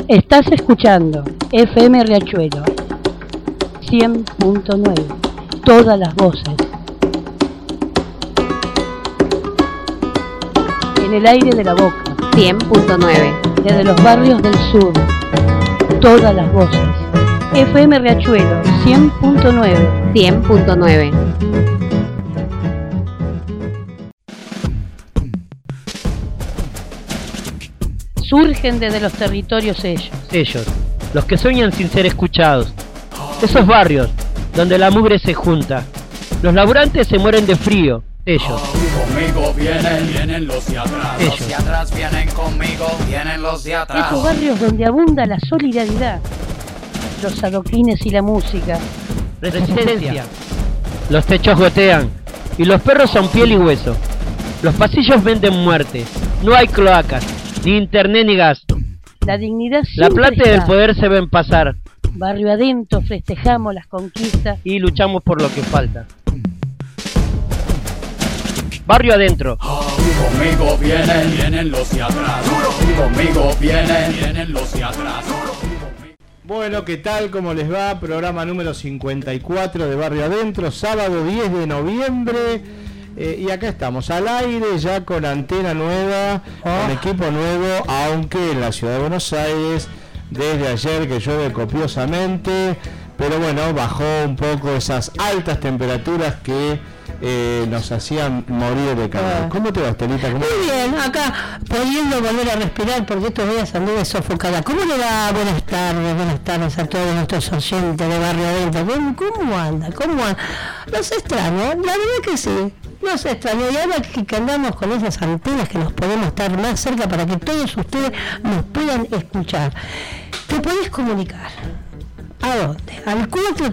Estás escuchando FM Riachuelo 100.9, todas las voces. En el aire de la boca 100.9, desde los barrios del sur, todas las voces. FM Riachuelo 100.9. 100.9. Surgen desde los territorios Ellos, los que sueñan sin ser escuchados. Esos barrios donde la mugre se junta. Los laburantes se mueren de frío. Ellos. Conmigo vienen los de atrás. Ellos. Los de atrás vienen conmigo, vienen los de atrás. Esos barrios donde abunda la solidaridad, los adoquines y la música. Resistencia. Los techos gotean y los perros son piel y hueso. Los pasillos venden muerte. No hay cloacas, ni internet ni gas. La dignidad La siempre plata y el está. poder se ven pasar. Barrio adentro festejamos las conquistas. Y luchamos por lo que falta. Barrio adentro. Conmigo vienen los de atrás. Conmigo vienen los de atrás. Bueno, ¿qué tal? ¿Cómo les va? Programa número 54 de Barrio Adentro, sábado 10 de noviembre. Y acá estamos, al aire, ya con antena nueva, con equipo nuevo, aunque en la ciudad de Buenos Aires, desde ayer que llueve copiosamente, pero bueno, bajó un poco esas altas temperaturas que nos hacían morir de calor. ¿Cómo te va, Estelita? Muy bien, acá pudiendo volver a respirar porque estos días anduve sofocada. ¿Cómo le va? Buenas tardes a todos nuestros oyentes de Barrio Adentro. ¿Cómo anda? Los extraño, la verdad que sí. Los extraño, y ahora que andamos con esas antenas que nos podemos estar más cerca para que todos ustedes nos puedan escuchar. Te podés comunicar. ¿A dónde? Al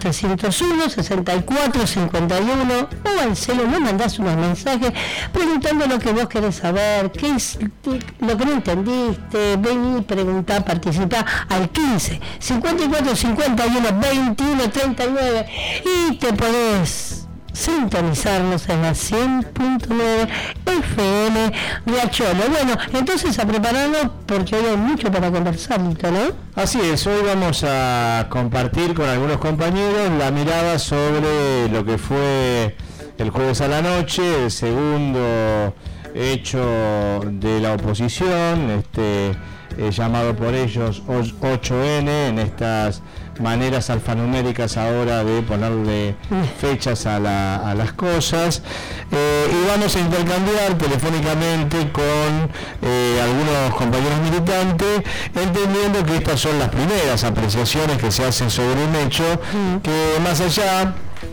4301-6451 o al celo, me mandás unos mensajes preguntando lo que vos querés saber, qué es lo que no entendiste, vení, preguntá, participá al 15 54 51 21 39 y te podés sintonizarnos en la 100.9 FM Riachuelo. Bueno, entonces a prepararnos porque hoy hay mucho para conversar, ¿no? Así es, hoy vamos a compartir con algunos compañeros la mirada sobre lo que fue el jueves a la noche, el segundo hecho de la oposición, llamado por ellos 8N, en estas maneras alfanuméricas ahora de ponerle fechas a las cosas, y vamos a intercambiar telefónicamente con algunos compañeros militantes, entendiendo que estas son las primeras apreciaciones que se hacen sobre un hecho que, más allá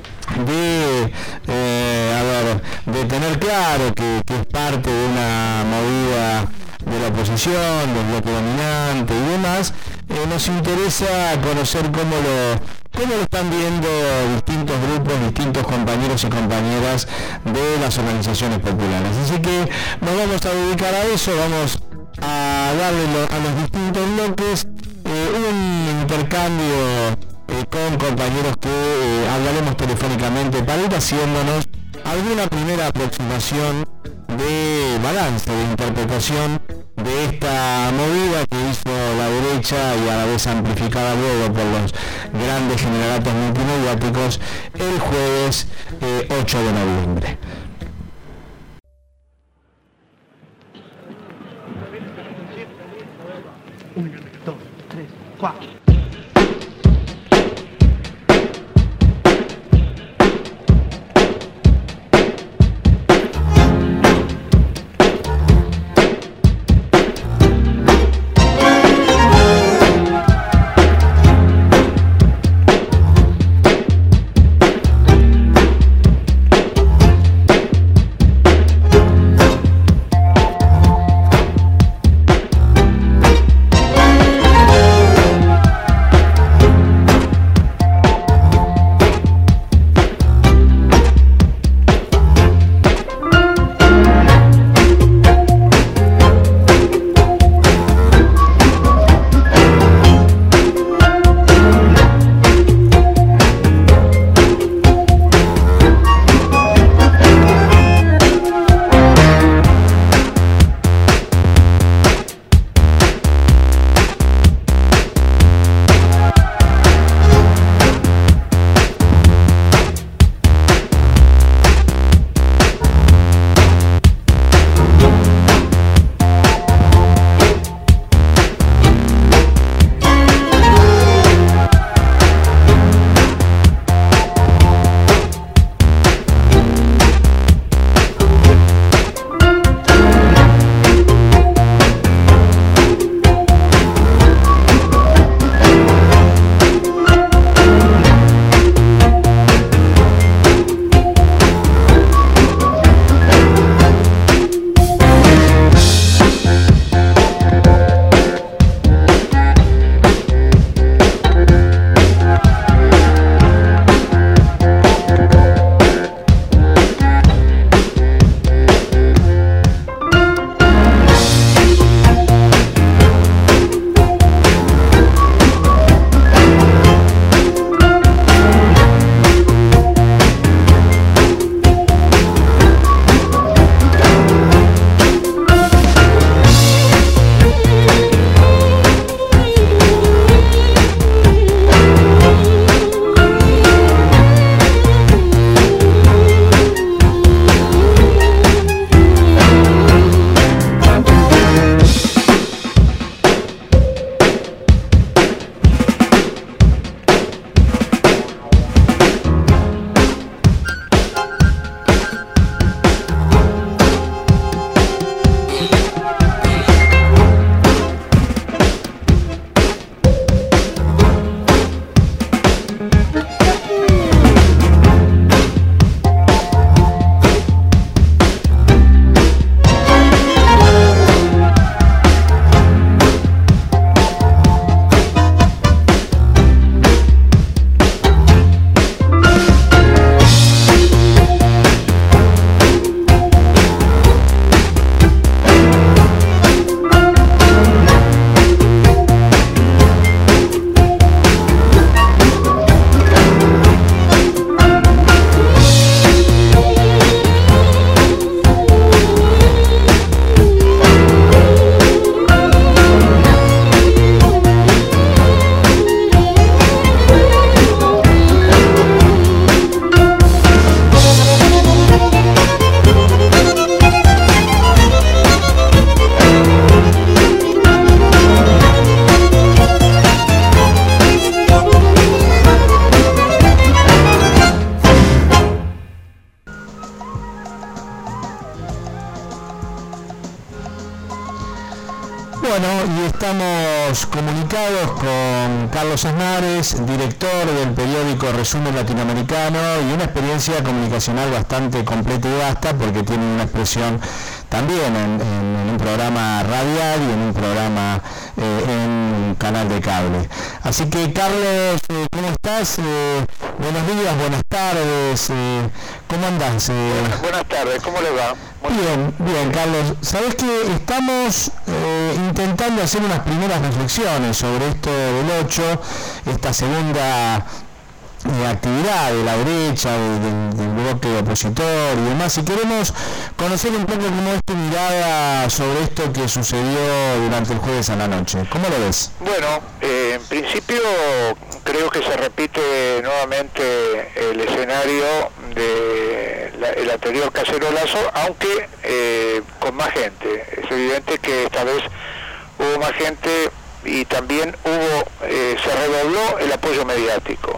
de tener claro que es parte de una movida de la oposición, del bloque dominante y demás, nos interesa conocer cómo lo están viendo distintos grupos, distintos compañeros y compañeras de las organizaciones populares. Así que nos vamos a dedicar a eso, vamos a darle a los distintos bloques un intercambio con compañeros que hablaremos telefónicamente para ir haciéndonos alguna primera aproximación de balance, de interpretación de esta movida que hizo la derecha y a la vez amplificada luego por los grandes generalatos multimediáticos el jueves 8 de noviembre. Uno, dos, tres, cuatro. Estamos comunicados con Carlos Aznares, director del periódico Resumen Latinoamericano, y una experiencia comunicacional bastante completa y vasta, porque tiene una expresión también en un programa radial y en un programa en un canal de cable. Así que, Carlos, ¿cómo estás? Buenos días, buenas tardes, ¿cómo andás? Buenas tardes, ¿cómo le va? Bien, Carlos. Sabés que estamos intentando hacer unas primeras reflexiones sobre esto del 8, esta segunda actividad de la derecha, del bloque opositor y demás, y queremos conocer un poco cómo es tu mirada sobre esto que sucedió durante el jueves a la noche. ¿Cómo lo ves? Bueno, en principio creo que se repite nuevamente el escenario del anterior cacerolazo, aunque con más gente. Es evidente que esta vez hubo más gente y también se redobló el apoyo mediático.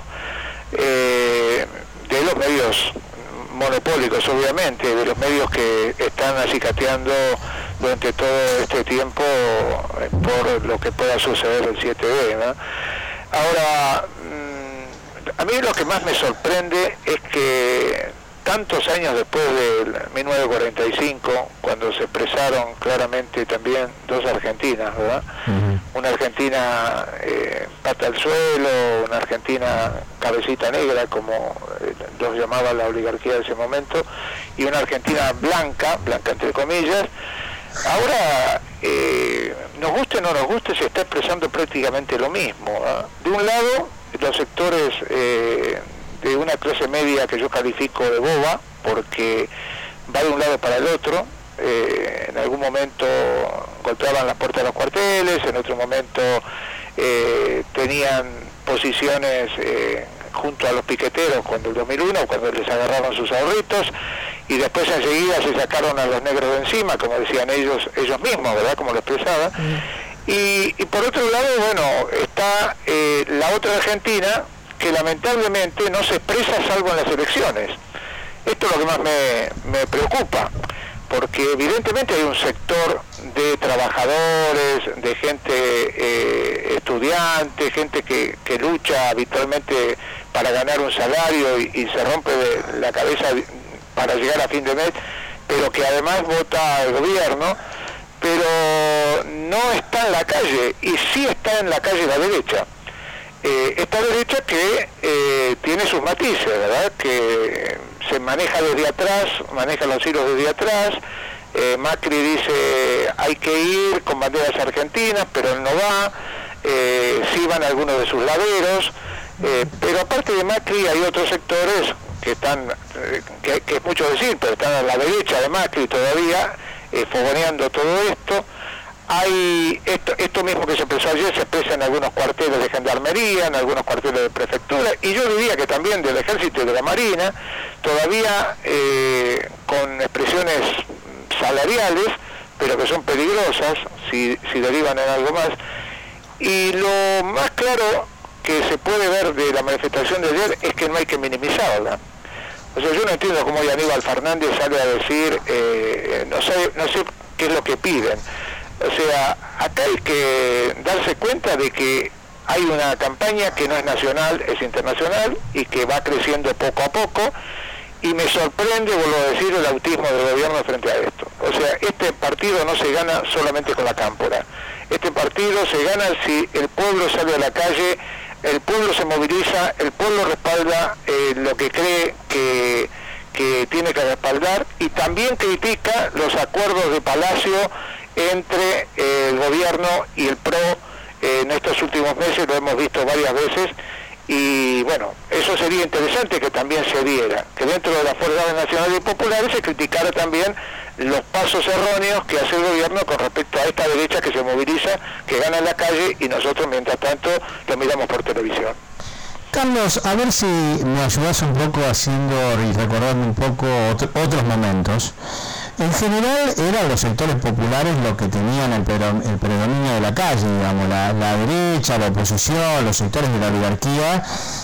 De los medios monopólicos, obviamente, de los medios que están acicateando durante todo este tiempo por lo que pueda suceder el 7D, ¿no? Ahora, a mí lo que más me sorprende es que tantos años después del 1945, cuando se expresaron claramente también dos Argentinas, ¿verdad? Uh-huh. Una Argentina pata al suelo, una Argentina cabecita negra, como los llamaba la oligarquía de ese momento, y una Argentina blanca entre comillas. Ahora, nos guste o no nos guste, se está expresando prácticamente lo mismo, ¿verdad? De un lado, los sectores de una clase media que yo califico de boba, porque va de un lado para el otro. En algún momento golpeaban las puertas de los cuarteles, en otro momento tenían posiciones junto a los piqueteros cuando el 2001, cuando les agarraron sus ahorritos, y después enseguida se sacaron a los negros de encima, como decían ellos mismos, ¿verdad? Como lo expresaban. Y por otro lado, bueno, está la otra Argentina, que lamentablemente no se expresa salvo en las elecciones. Esto es lo que más me preocupa, porque evidentemente hay un sector de trabajadores, de gente estudiante, gente que lucha habitualmente para ganar un salario y se rompe la cabeza para llegar a fin de mes, pero que además vota al gobierno, pero no está en la calle, y sí está en la calle la derecha. Esta derecha que tiene sus matices, ¿verdad? Que se maneja desde atrás, maneja los hilos desde atrás. Macri dice hay que ir con banderas argentinas, pero él no va. Sí van algunos de sus laderos, pero aparte de Macri hay otros sectores que están, que es mucho decir, pero están a la derecha de Macri todavía, fogoneando todo esto. Hay esto mismo que se expresó ayer, se expresa en algunos cuarteles de gendarmería, en algunos cuarteles de prefectura, y yo diría que también del ejército y de la marina, todavía con expresiones salariales, pero que son peligrosas si derivan en algo más. Y lo más claro que se puede ver de la manifestación de ayer es que no hay que minimizarla. O sea, yo no entiendo cómo Aníbal Fernández sale a decir, no sé qué es lo que piden. O sea, acá hay que darse cuenta de que hay una campaña que no es nacional, es internacional, y que va creciendo poco a poco, y me sorprende, vuelvo a decir, el autismo del gobierno frente a esto. O sea, este partido no se gana solamente con la cámpora. Este partido se gana si el pueblo sale a la calle, el pueblo se moviliza, el pueblo respalda lo que cree que tiene que respaldar, y también critica los acuerdos de Palacio entre el gobierno y el PRO. En estos últimos meses lo hemos visto varias veces, y bueno, eso sería interesante que también se diera, que dentro de las fuerzas nacionales y populares se criticara también los pasos erróneos que hace el gobierno con respecto a esta derecha que se moviliza, que gana en la calle, y nosotros mientras tanto lo miramos por televisión. Carlos, a ver si me ayudas un poco haciendo y recordando un poco otros momentos. En general eran los sectores populares los que tenían el predominio de la calle, digamos, la derecha, la oposición, los sectores de la oligarquía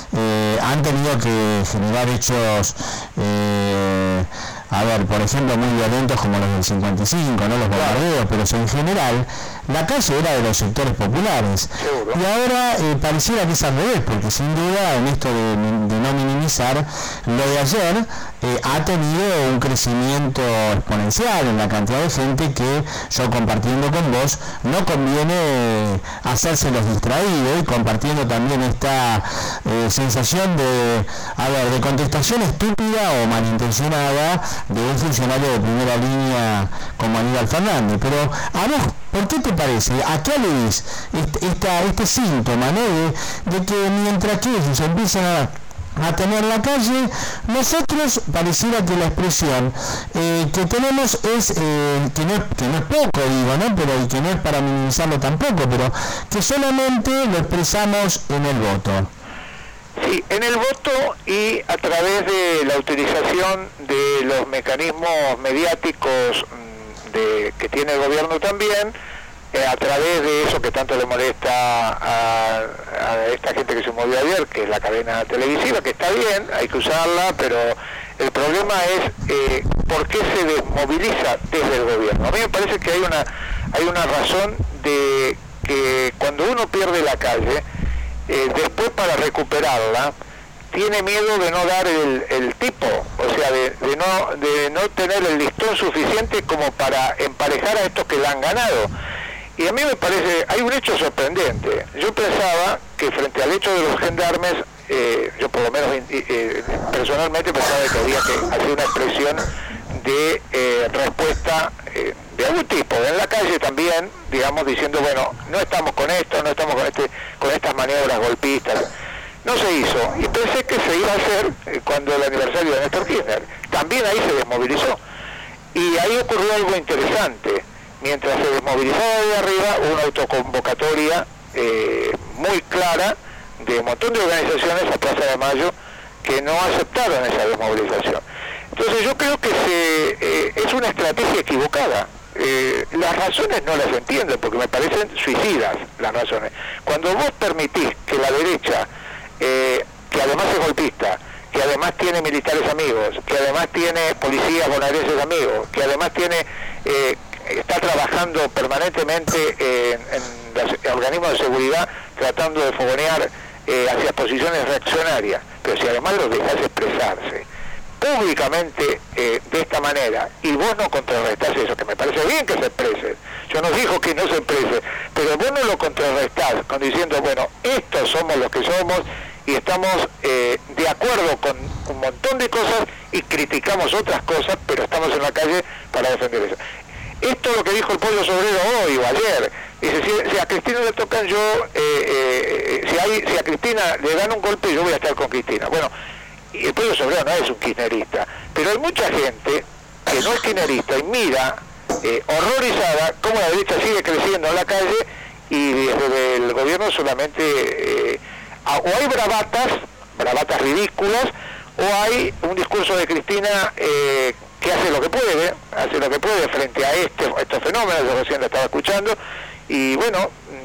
han tenido que generar hechos, por ejemplo, muy violentos como los del 55, ¿no? Los bombardeos, pero en general la calle era de los sectores populares. Seguro. Y ahora pareciera que es al revés, porque sin duda en esto de no minimizar, lo de ayer ha tenido un crecimiento exponencial en la cantidad de gente que, yo compartiendo con vos, no conviene hacerse los distraídos, y compartiendo también esta sensación de contestación estúpida o malintencionada de un funcionario de primera línea como Aníbal Fernández. Pero a vos, ¿por qué te parece? ¿A qué aludís este síntoma, ¿no? de que mientras que ellos empiezan a tener la calle, nosotros pareciera que la expresión que tenemos es, que no es poco, digo, ¿no? Pero y que no es para minimizarlo tampoco, pero que solamente lo expresamos en el voto? Sí, en el voto y a través de la utilización de los mecanismos mediáticos que tiene el gobierno también, a través de eso que tanto le molesta a esta gente que se movió ayer, que es la cadena televisiva, que está bien, hay que usarla, pero el problema es por qué se desmoviliza desde el gobierno. A mí me parece que hay una razón de que cuando uno pierde la calle, después para recuperarla, tiene miedo de no dar el tipo, o sea, de no tener el listón suficiente como para emparejar a estos que la han ganado. Y a mí me parece, hay un hecho sorprendente. Yo pensaba que frente al hecho de los gendarmes, yo por lo menos personalmente pensaba que había que hacer una expresión de respuesta de algún tipo, en la calle también, digamos, diciendo, bueno, no estamos con esto, no estamos con estas maniobras golpistas. No se hizo, y pensé que se iba a hacer cuando el aniversario de Néstor Kirchner. También ahí se desmovilizó. Y ahí ocurrió algo interesante. Mientras se desmovilizaba de arriba, hubo una autoconvocatoria muy clara de un montón de organizaciones a Plaza de Mayo que no aceptaron esa desmovilización. Entonces yo creo que es una estrategia equivocada. Las razones no las entiendo porque me parecen suicidas las razones. Cuando vos permitís que la derecha, que además es golpista, que además tiene militares amigos, que además tiene policías bonaerenses amigos, que además tiene está trabajando permanentemente en los organismos de seguridad tratando de fogonear hacia posiciones reaccionarias, pero si además los dejas expresarse públicamente de esta manera y vos no contrarrestás eso, que me parece bien que se exprese, yo no digo que no se exprese, pero vos no lo contrarrestás con diciendo, bueno, estos somos los que somos y estamos de acuerdo con un montón de cosas y criticamos otras cosas, pero estamos en la calle para defender eso. Esto es lo que dijo el pueblo obrero hoy o ayer. Dice, si a Cristina le tocan si a Cristina le dan un golpe, yo voy a estar con Cristina. Bueno, y el pueblo obrero no es un kirchnerista, pero hay mucha gente que no es kirchnerista y mira horrorizada cómo la derecha sigue creciendo en la calle y desde el gobierno solamente o hay bravatas ridículas, o hay un discurso de Cristina que hace lo que puede frente a estos fenómenos. Yo recién lo estaba escuchando y bueno,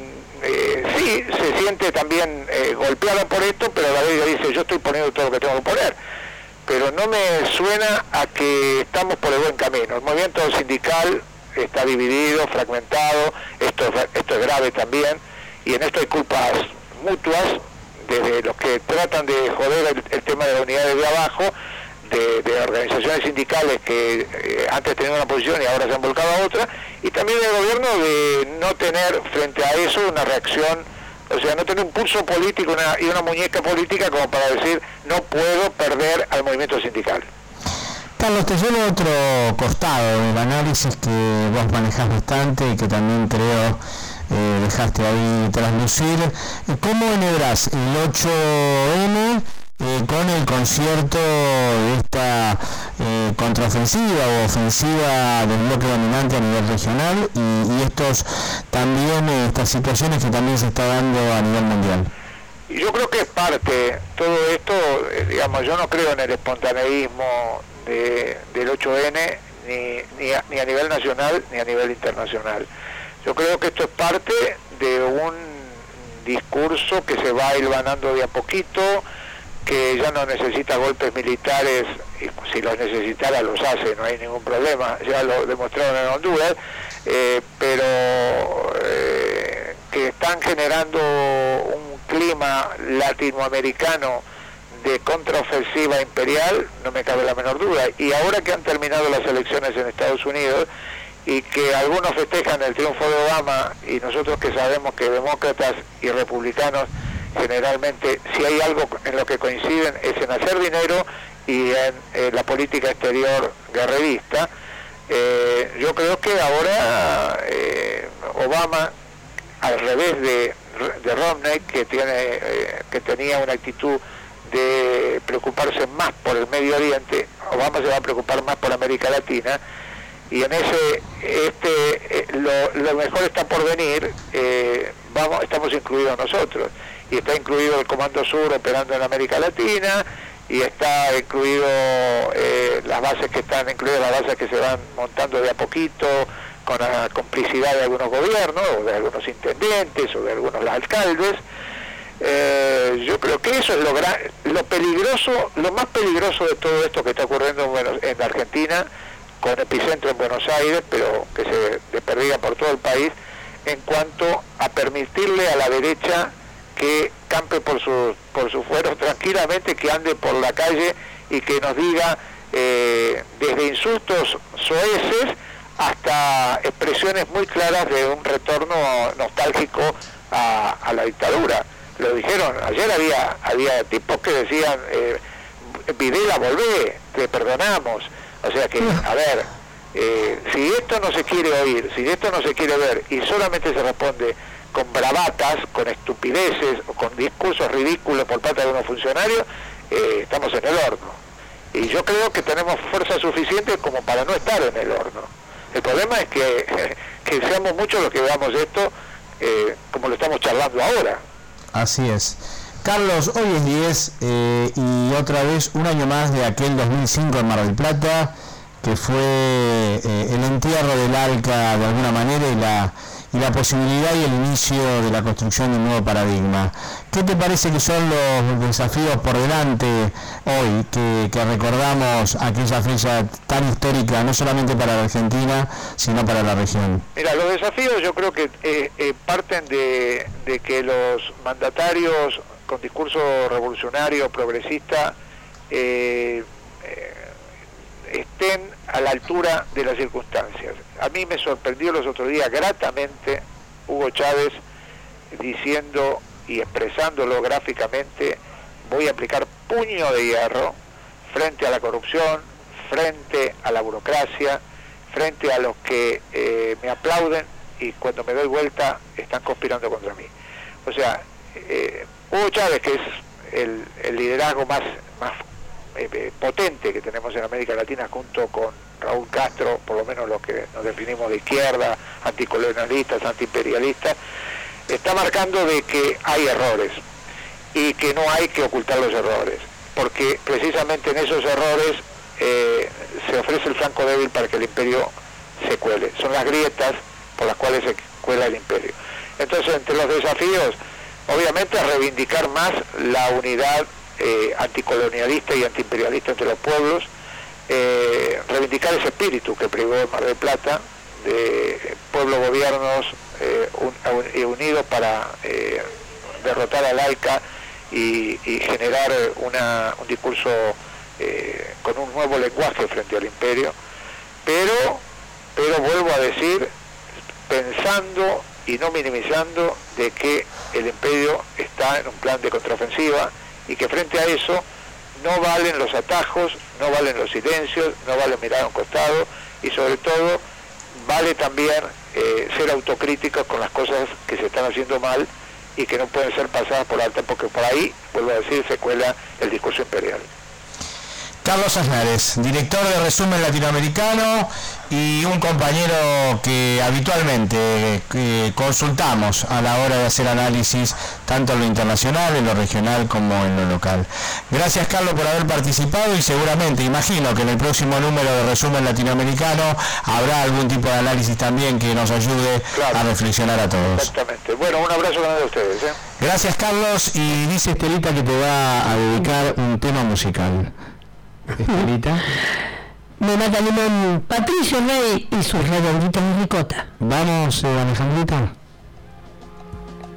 sí, se siente también golpeada por esto, pero a la vez ella dice, yo estoy poniendo todo lo que tengo que poner, pero no me suena a que estamos por el buen camino. El movimiento sindical está dividido, fragmentado, esto es grave también, y en esto hay culpas mutuas, desde los que tratan de joder el tema de la unidad de abajo, de organizaciones sindicales que antes tenían una posición y ahora se han volcado a otra, y también del gobierno de no tener frente a eso una reacción, o sea, no tener un pulso político y una muñeca política como para decir, no puedo perder al movimiento sindical. Carlos, te llevo a otro costado del análisis que vos manejás bastante y que también creo dejaste ahí traslucir. ¿Cómo enhebrás el 8M con el concierto de esta contraofensiva o ofensiva del bloque dominante a nivel regional y estas situaciones que también se está dando a nivel mundial? Y yo creo que es parte, todo esto, digamos, yo no creo en el espontaneísmo del 8N ni a nivel nacional ni a nivel internacional. Yo creo que esto es parte de un discurso que se va hilvanando de a poquito, que ya no necesita golpes militares, y si los necesitara los hace, no hay ningún problema, ya lo demostraron en Honduras, pero están generando un clima latinoamericano de contraofensiva imperial, no me cabe la menor duda. Y ahora que han terminado las elecciones en Estados Unidos y que algunos festejan el triunfo de Obama, y nosotros que sabemos que demócratas y republicanos generalmente, si hay algo en lo que coinciden, es en hacer dinero y en la política exterior guerrerista, yo creo que ahora Obama, al revés de Romney, que tenía una actitud de preocuparse más por el Medio Oriente, Obama se va a preocupar más por América Latina, y en lo mejor está por venir. Estamos incluidos nosotros, y está incluido el Comando Sur operando en América Latina, y está incluido las bases que se van montando de a poquito, con la complicidad de algunos gobiernos, o de algunos intendentes, o de algunos alcaldes. Yo creo que eso es lo peligroso, lo más peligroso de todo esto que está ocurriendo en Argentina, con epicentro en Buenos Aires, pero que se desperdiga por todo el país, en cuanto a permitirle a la derecha que campe por sus fueros tranquilamente, que ande por la calle y que nos diga desde insultos soeces hasta expresiones muy claras de un retorno nostálgico a la dictadura. Lo dijeron, ayer había tipos que decían, Videla, volvé, te perdonamos. O sea que, a ver, si esto no se quiere oír, si esto no se quiere ver, y solamente se responde con bravatas, con estupideces, o con discursos ridículos por parte de algunos funcionarios, estamos en el horno. Y yo creo que tenemos fuerza suficiente como para no estar en el horno. El problema es que seamos muchos los que veamos esto como lo estamos charlando ahora. Así es. Carlos, hoy es 10 y otra vez un año más de aquel 2005 en Mar del Plata, que fue el entierro del ALCA de alguna manera y la posibilidad y el inicio de la construcción de un nuevo paradigma. ¿Qué te parece que son los desafíos por delante hoy, que recordamos aquella fecha tan histórica, no solamente para la Argentina, sino para la región? Mira, los desafíos yo creo que parten de que los mandatarios con discurso revolucionario, progresista, estén a la altura de las circunstancias. A mí me sorprendió los otros días gratamente Hugo Chávez diciendo y expresándolo gráficamente: voy a aplicar puño de hierro frente a la corrupción, frente a la burocracia, frente a los que me aplauden y cuando me doy vuelta están conspirando contra mí. O sea, Hugo Chávez, que es el liderazgo más potente que tenemos en América Latina, junto con Raúl Castro, por lo menos los que nos definimos de izquierda, anticolonialistas, antiimperialistas, está marcando de que hay errores y que no hay que ocultar los errores, porque precisamente en esos errores se ofrece el flanco débil para que el imperio se cuele. Son las grietas por las cuales se cuela el imperio. Entonces, entre los desafíos, obviamente, es reivindicar más la unidad anticolonialista y antiimperialista entre los pueblos, reivindicar ese espíritu que privó en Mar del Plata, de pueblos-gobiernos unidos para derrotar al ALCA y generar un discurso con un nuevo lenguaje frente al imperio, pero vuelvo a decir, pensando y no minimizando de que el imperio está en un plan de contraofensiva y que frente a eso no valen los atajos, no valen los silencios, no vale mirar a un costado, y sobre todo vale también ser autocríticos con las cosas que se están haciendo mal y que no pueden ser pasadas por alto, porque por ahí, vuelvo a decir, se cuela el discurso imperial. Carlos Aznares, director de Resumen Latinoamericano y un compañero que habitualmente consultamos a la hora de hacer análisis tanto en lo internacional, en lo regional como en lo local. Gracias, Carlos, por haber participado, y seguramente, imagino que en el próximo número de Resumen Latinoamericano habrá algún tipo de análisis también que nos ayude a reflexionar a todos. Exactamente. Bueno, un abrazo grande a ustedes. Gracias, Carlos, y dice Estelita que te va a dedicar un tema musical. Estelita. Me mata limón, Patricio Rey y sus redonditos de ricota. Vamos, Alejandrita.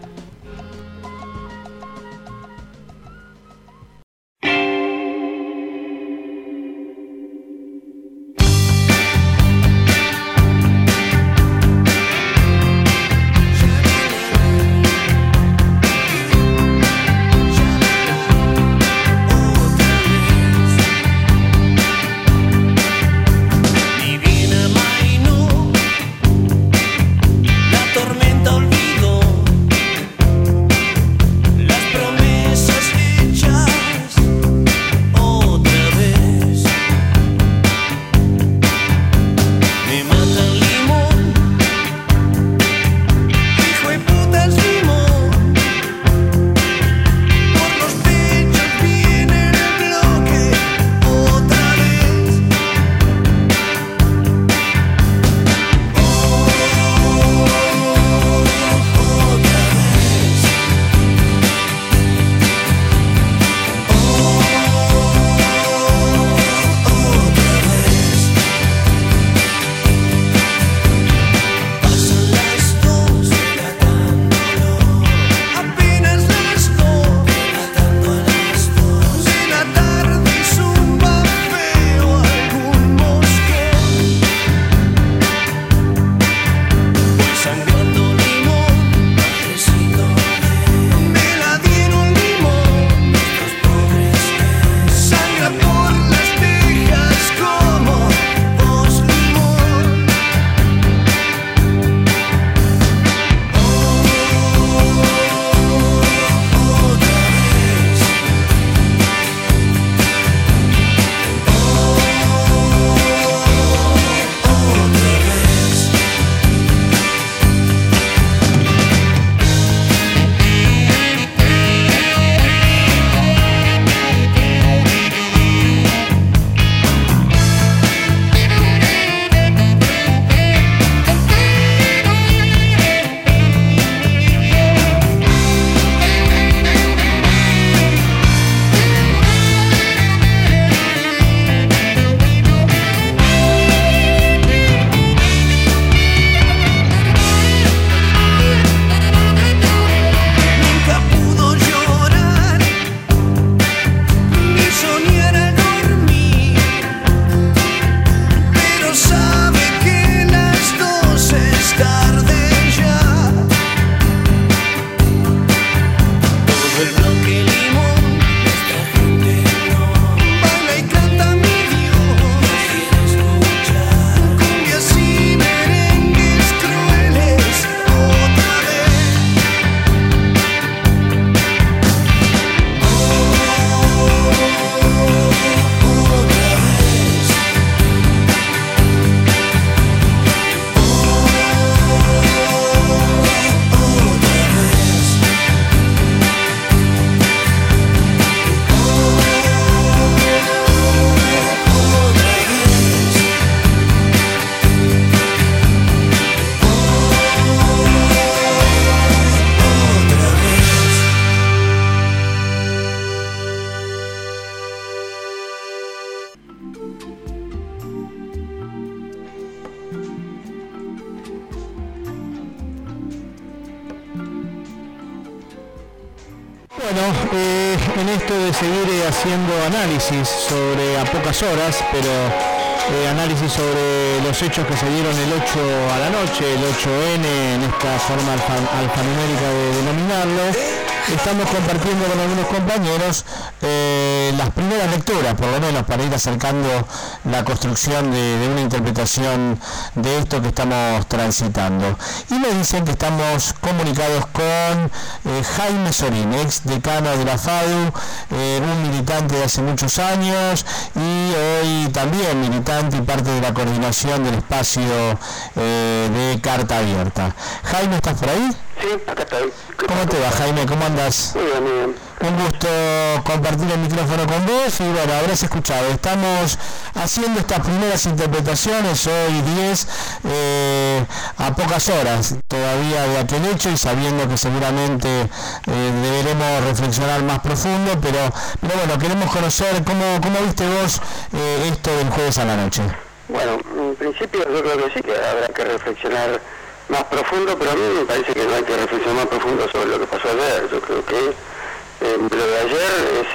Bueno, en esto de seguir haciendo análisis sobre a pocas horas, pero análisis sobre los hechos que se dieron el 8 a la noche, el 8N, en esta forma alfanumérica de denominarlo, estamos compartiendo con algunos compañeros las primeras lecturas, por lo menos para ir acercando la construcción de una interpretación de esto que estamos transitando. Y me dicen que estamos comunicados con Jaime Sorín, ex decano de la FADU, un militante de hace muchos años y hoy también militante y parte de la coordinación del espacio de Carta Abierta. Jaime, ¿estás por ahí? Sí, acá estoy. ¿Cómo te va, Jaime? ¿Cómo andas? Muy bien, muy bien. Un gusto compartir el micrófono con vos y bueno, habrás escuchado. Estamos haciendo estas primeras interpretaciones, hoy 10, a pocas horas todavía de aquel hecho y sabiendo que seguramente deberemos reflexionar más profundo, pero bueno, queremos conocer cómo viste vos esto del jueves a la noche. Bueno, en principio yo creo que sí que habrá que reflexionar más profundo, pero a mí me parece que no hay que reflexionar más profundo sobre lo que pasó ayer. Yo creo que lo de ayer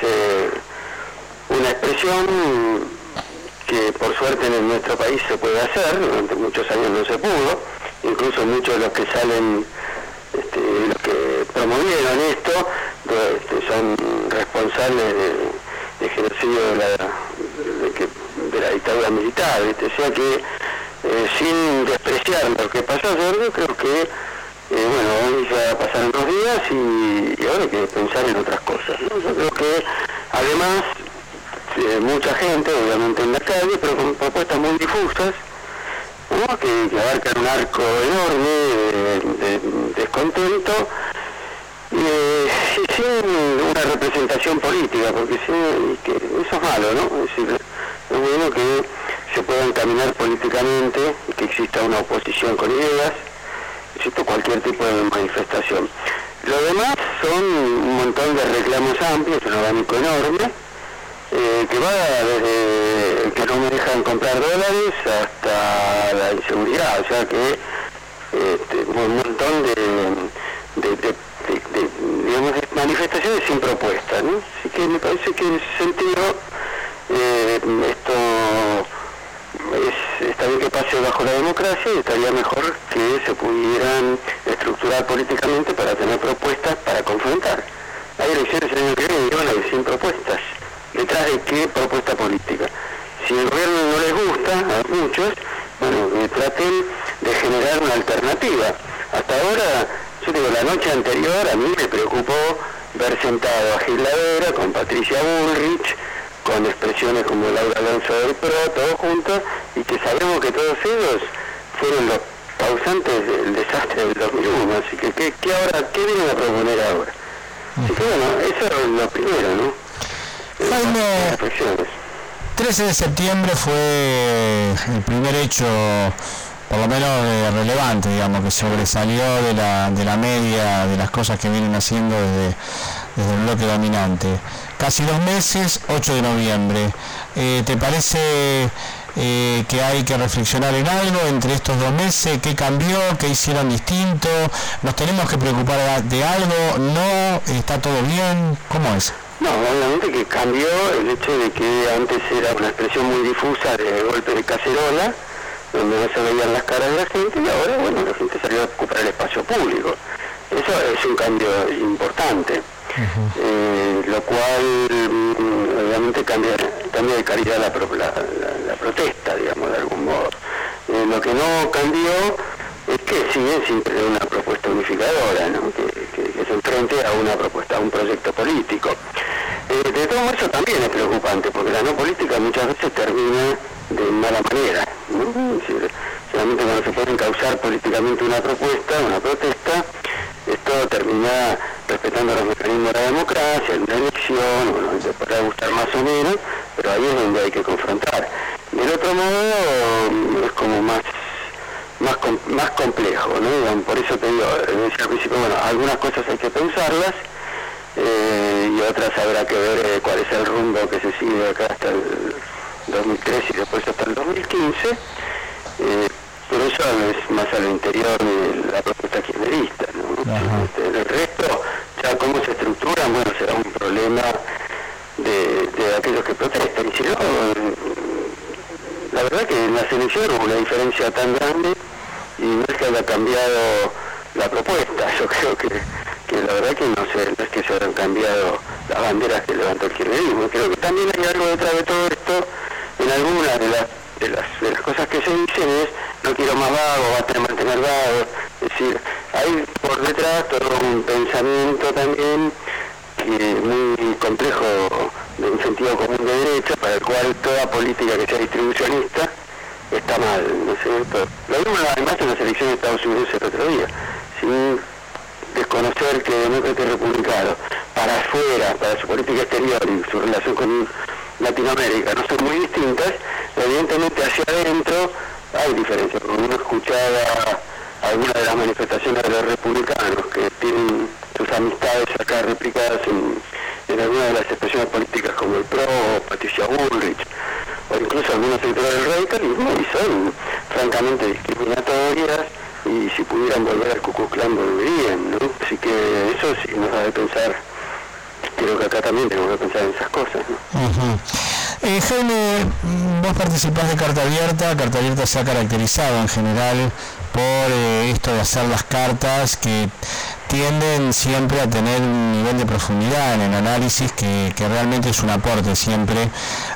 es una expresión que por suerte en nuestro país se puede hacer, durante muchos años no se pudo, incluso muchos de los que salen, los que promovieron esto, son responsables de genocidio de la dictadura militar, o sea que sin despreciar lo que pasó ayer, yo creo que hoy ya pasaron 2 días y ahora hay que pensar en otras cosas, ¿no? Yo creo que además mucha gente, obviamente en la calle, pero con propuestas muy difusas, ¿no? que abarcan un arco enorme de descontento y sin una representación política, porque que eso es malo, ¿no? Es decir, es bueno que se pueda encaminar políticamente y que exista una oposición con ideas, existe cualquier tipo de manifestación. Lo demás son un montón de reclamos amplios, un abanico enorme, que va desde que no me dejan comprar dólares hasta la inseguridad, o sea que un montón de manifestaciones sin propuesta, ¿no? Así que me parece que en ese sentido esto está bien que pase bajo la democracia y estaría mejor que se pudieran estructurar políticamente para tener propuestas para confrontar. Hay elecciones el año que viene y van sin propuestas. ¿Detrás de qué propuesta política? Si el gobierno no les gusta, a muchos, bueno, traten de generar una alternativa. Hasta ahora, yo digo, la noche anterior a mí me preocupó ver sentado a Gil Lavera con Patricia Bullrich, con expresiones como Laura Alonso del PRO, todos juntos, y que sabemos que todos ellos fueron los causantes del desastre del 2001, así que ¿qué vienen a proponer ahora? Así que bueno, eso es lo primero, ¿no? Jaime, 13 de septiembre fue el primer hecho, por lo menos relevante, digamos, que sobresalió de la media de las cosas que vienen haciendo desde el bloque dominante. Casi 2 meses, 8 de noviembre. ¿Te parece que hay que reflexionar en algo entre estos 2 meses? ¿Qué cambió? ¿Qué hicieron distinto? ¿Nos tenemos que preocupar de algo? ¿No? ¿Está todo bien? ¿Cómo es? No, obviamente que cambió el hecho de que antes era una expresión muy difusa de golpe de cacerola, donde no se veían las caras de la gente, y ahora, bueno, la gente salió a ocupar el espacio público. Eso es un cambio importante, lo cual obviamente cambia de calidad la protesta, digamos, de algún modo. Lo que no cambió es que siguen sin tener una propuesta unificadora, ¿no? que se enfrente a una propuesta, a un proyecto político. De todo eso también es preocupante, porque la no política muchas veces termina de mala manera, ¿no? Es decir, solamente cuando se puede encauzar políticamente una propuesta, una protesta, esto termina respetando los mecanismos de la democracia, una elección, bueno, te podrá gustar más o menos, pero ahí es donde hay que confrontar. Del otro modo, es como más complejo, ¿no? Por eso te digo, decía al principio, bueno, algunas cosas hay que pensarlas, y otras habrá que ver cuál es el rumbo que se sigue acá hasta el 2013 y después hasta el 2015, pero eso es más al interior de la propuesta kirchnerista, ¿no? El resto Ya cómo se estructuran, bueno, será un problema de aquellos que protestan. Y si no, la verdad que en las elecciones hubo una diferencia tan grande y no es que haya cambiado la propuesta. Yo creo que la verdad que no es que se hayan cambiado las banderas que levantó el kirchnerismo. Creo que también hay algo detrás de todo esto. En algunas de las cosas que se dicen es: no quiero más vagos, basta de mantener vagos. Es decir, hay por detrás todo un pensamiento también muy complejo, de un sentido común de derecha, para el cual toda política que sea distribucionista está mal, ¿no es cierto? Lo vimos además en las elecciones de Estados Unidos el otro día, sin desconocer que demócratas y republicanos para afuera, para su política exterior y su relación con Latinoamérica no son muy distintas. Evidentemente hacia adentro hay diferencias. Cuando uno escuchaba algunas de las manifestaciones de los republicanos que tienen sus amistades acá replicadas en algunas de las expresiones políticas como el PRO, Patricia Bullrich, o incluso algunos sectores del radicalismo, y son francamente discriminatorias, y si pudieran volver al Ku Klux Klan volverían, ¿no? Así que eso sí nos da de pensar. Creo que acá también tenemos que pensar en esas cosas, ¿no? Jaime, vos participás de Carta Abierta. Carta Abierta se ha caracterizado en general por esto de hacer las cartas que tienden siempre a tener un nivel de profundidad en el análisis que realmente es un aporte siempre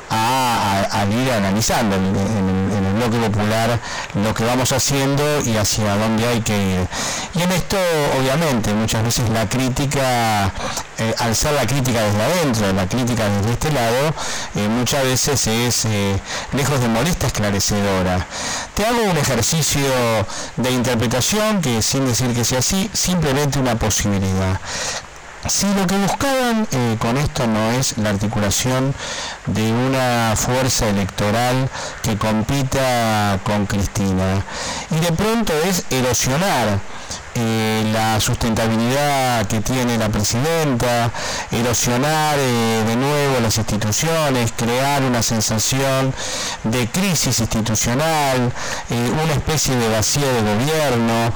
a ir analizando en el bloque popular lo que vamos haciendo y hacia dónde hay que ir. Y en esto, obviamente, muchas veces la crítica, al ser la crítica desde adentro, la crítica desde este lado, muchas veces es, lejos de molesta, esclarecedora. Te hago un ejercicio de interpretación que, sin decir que sea así, simplemente una posibilidad. Si lo que buscaban con esto no es la articulación de una fuerza electoral que compita con Cristina, y de pronto es erosionar la sustentabilidad que tiene la presidenta, erosionar de nuevo las instituciones, crear una sensación de crisis institucional, una especie de vacío de gobierno,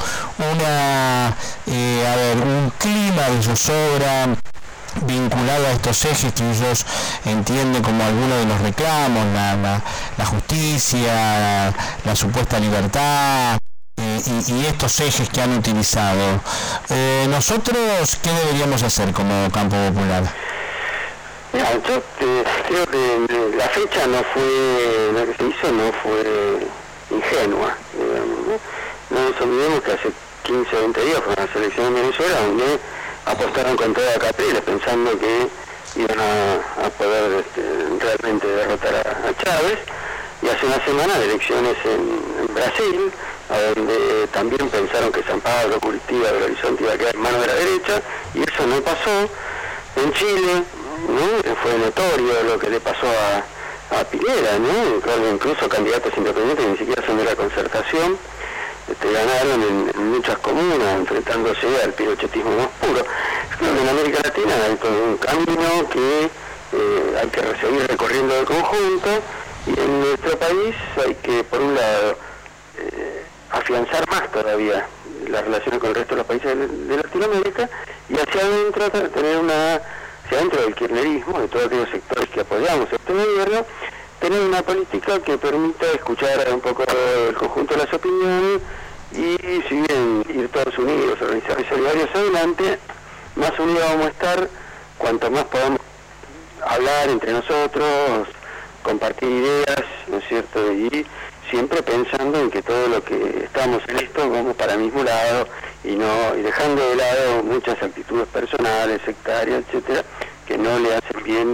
un clima de zozobra vinculado a estos ejes que ellos entienden como algunos de los reclamos, la justicia, la supuesta libertad, y estos ejes que han utilizado. ¿Nosotros qué deberíamos hacer como campo popular? Mira, yo creo que la fecha lo que se hizo no fue ingenua, digamos, ¿no? No nos olvidemos que hace 15 o 20 días fueron las elecciones en Venezuela, donde apostaron con toda Capriles pensando que iban a poder realmente derrotar a Chávez, y hace una semana de elecciones en Brasil, a donde también pensaron que San Pablo, Curitiba, Belo Horizonte iba a quedar en manos de la derecha, y eso no pasó. En Chile, ¿no? Fue notorio lo que le pasó a Piñera, ¿no? Incluso candidatos independientes que ni siquiera son de la Concertación, ganaron en muchas comunas, enfrentándose al pinochetismo más puro. Creo que en América Latina hay todo un camino que hay que seguir recorriendo de conjunto, y en nuestro país hay que, por un lado, afianzar más todavía las relaciones con el resto de los países de Latinoamérica, y hacia adentro tener hacia adentro del kirchnerismo, de todos aquellos sectores que apoyamos este gobierno, tener una política que permita escuchar un poco el conjunto de las opiniones, y si bien ir todos unidos, organizados y solidarios adelante, más unidos vamos a estar cuanto más podamos hablar entre nosotros, compartir ideas, ¿no es cierto? Y siempre pensando en que todo lo que estamos en esto vamos para el mismo lado, y dejando de lado muchas actitudes personales, sectarias, etcétera, que no le hacen bien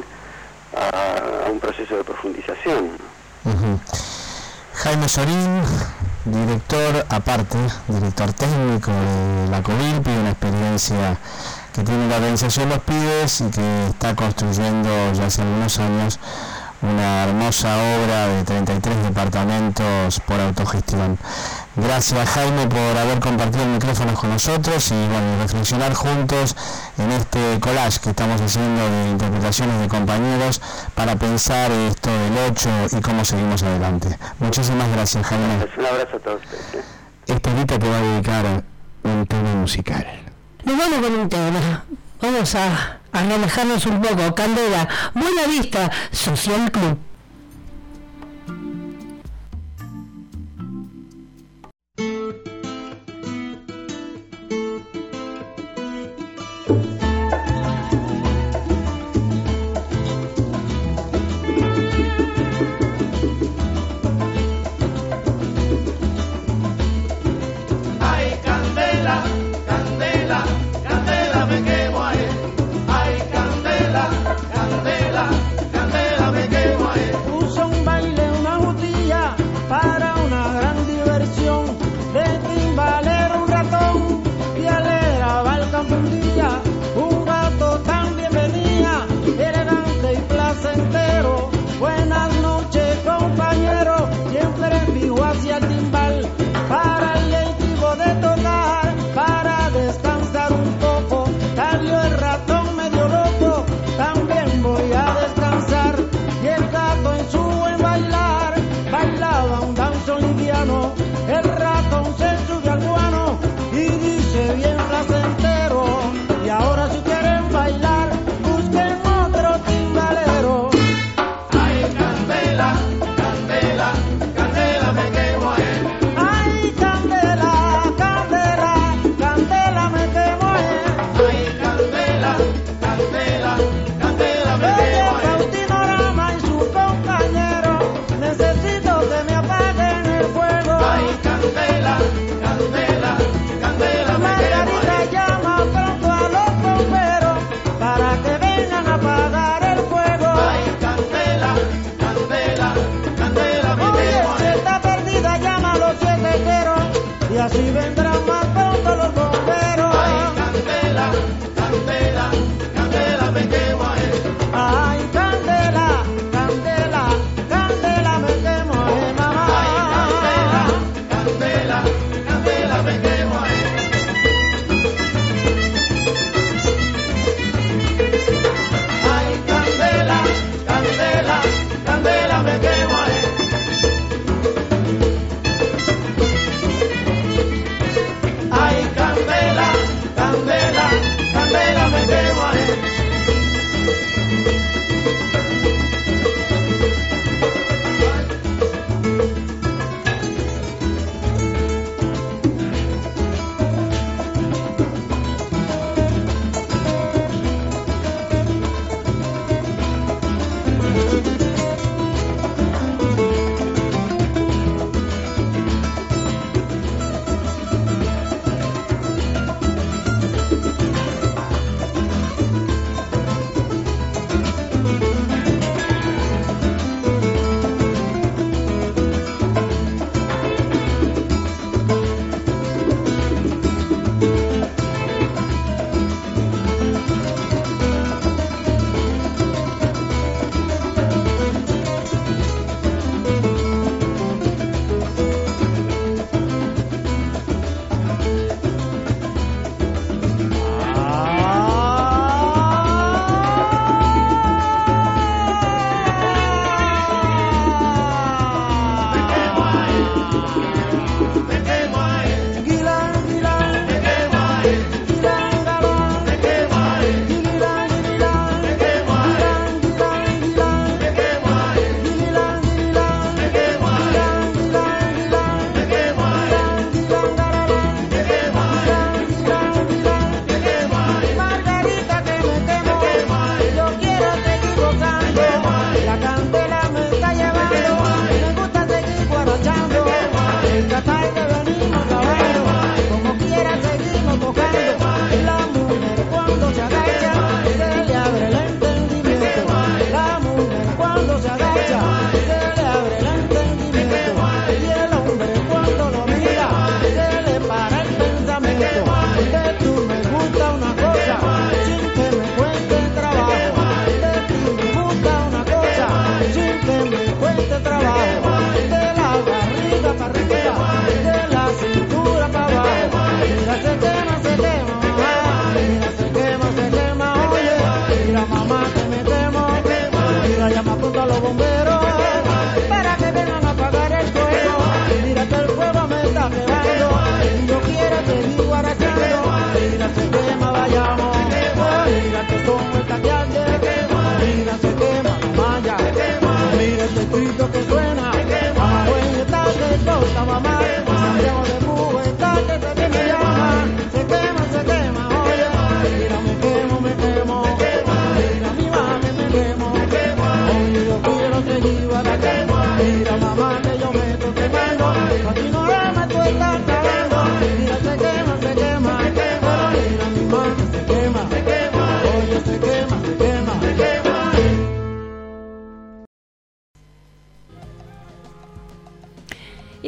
a un proceso de profundización. Jaime Sorín, director técnico de la COVILPI, una experiencia que tiene la organización Los Pibes y que está construyendo ya hace algunos años una hermosa obra de 33 departamentos por autogestión. Gracias, Jaime, por haber compartido el micrófono con nosotros y reflexionar juntos en este collage que estamos haciendo de interpretaciones de compañeros para pensar esto del 8 y cómo seguimos adelante. Muchísimas gracias, Jaime. Un abrazo a todos ustedes. Estelita te va a dedicar un tema musical. Nos vamos con un tema Vamos a relajarnos un poco. Candela, Buena Vista Social Club.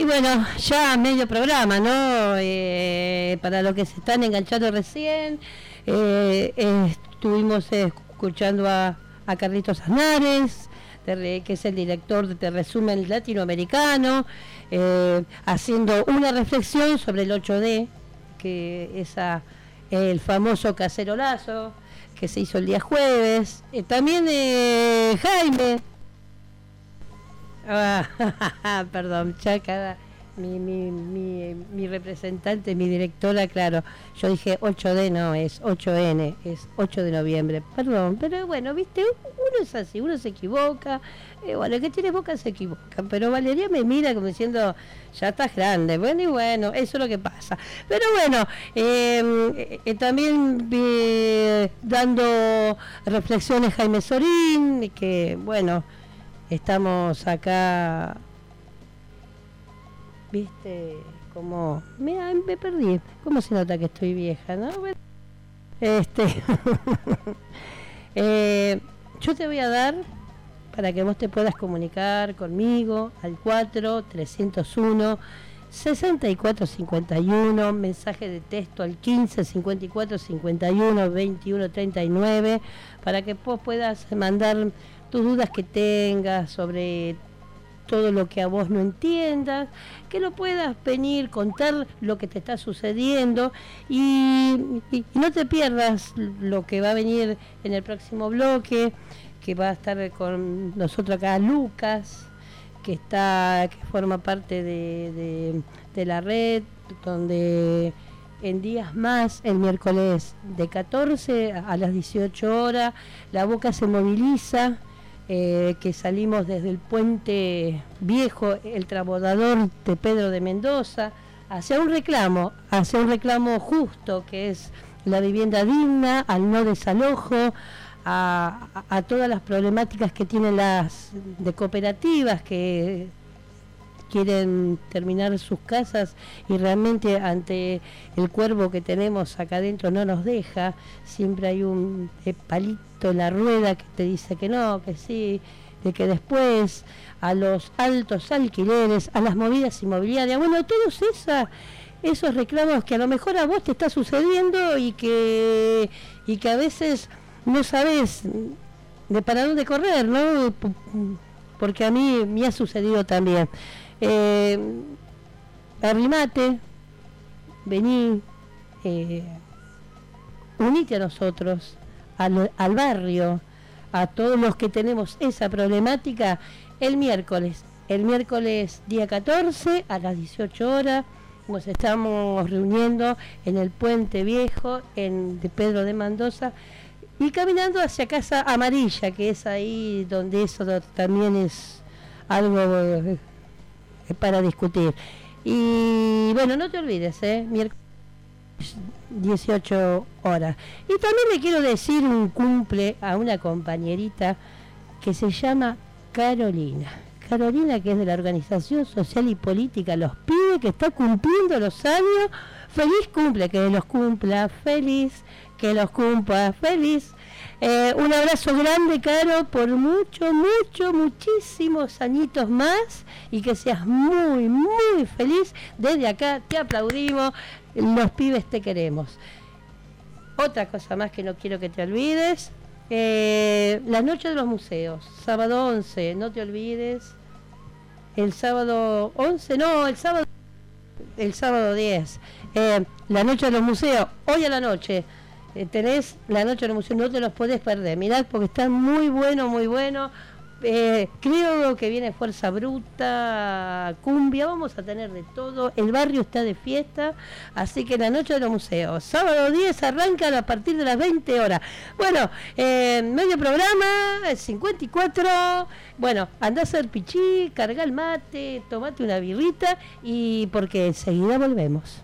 bueno, ya medio programa, ¿no? Para los que se están enganchando recién, estuvimos escuchando a Carlitos Aznares, que es el director de Resumen Latinoamericano, haciendo una reflexión sobre el 8D, que es el famoso cacerolazo que se hizo el día jueves. También Jaime. Perdón, ya cada mi representante, mi directora, claro, yo dije 8D, no, es 8N, es 8 de noviembre, perdón, pero bueno, viste, uno es así, uno se equivoca, bueno, el que tiene boca se equivoca, pero Valeria me mira como diciendo, ya estás grande, bueno, y bueno, eso es lo que pasa, pero bueno, también dando reflexiones Jaime Sorín, que bueno, estamos acá, viste, como, mira, me perdí, ¿cómo se nota que estoy vieja, no? Yo te voy a dar, para que vos te puedas comunicar conmigo, al 4-301-6451, mensaje de texto al 15-54-51-21-39, para que vos puedas mandar tus dudas que tengas sobre todo lo que a vos no entiendas, que lo puedas venir, contar lo que te está sucediendo y no te pierdas lo que va a venir en el próximo bloque, que va a estar con nosotros acá Lucas, que forma parte de la red, donde en días más, el miércoles de 14 a las 18 horas, La Boca se moviliza, que salimos desde el Puente Viejo, el Transbordador de Pedro de Mendoza, hacia un reclamo justo, que es la vivienda digna, al no desalojo, a todas las problemáticas que tienen las de cooperativas que quieren terminar sus casas y realmente ante el cuervo que tenemos acá adentro no nos deja, siempre hay un palito en la rueda que te dice que no, que sí, de que después, a los altos alquileres, a las movidas inmobiliarias, bueno, todos esos reclamos que a lo mejor a vos te está sucediendo y que a veces no sabes de para dónde correr, ¿no? Porque a mí me ha sucedido también. Arrimate, vení, unite a nosotros, al barrio, a todos los que tenemos esa problemática, el miércoles día 14 a las 18 horas nos estamos reuniendo en el Puente Viejo de Pedro de Mendoza y caminando hacia Casa Amarilla, que es ahí donde eso también es algo para discutir. Y bueno, no te olvides, miércoles 18 horas. Y también le quiero decir un cumple a una compañerita que se llama Carolina, que es de la Organización Social y Política Los Pibes, que está cumpliendo los años. Feliz cumple, que los cumpla feliz, que los cumpla feliz. Un abrazo grande, Caro, por muchísimos añitos más y que seas muy, muy feliz. Desde acá te aplaudimos, los pibes te queremos. Otra cosa más que no quiero que te olvides, la noche de los museos, sábado 11, no te olvides, el sábado 11, no, el sábado 10, la noche de los museos, hoy a la noche. Tenés la noche de los museos, no te los podés perder, mirad porque está muy bueno, creo que viene Fuerza Bruta, cumbia, vamos a tener de todo, el barrio está de fiesta, así que la noche de los museos, sábado 10 arrancan a partir de las 20 horas, bueno, medio programa, 54, bueno, andá a hacer pichí, cargá el mate, tomate una birrita y porque enseguida volvemos.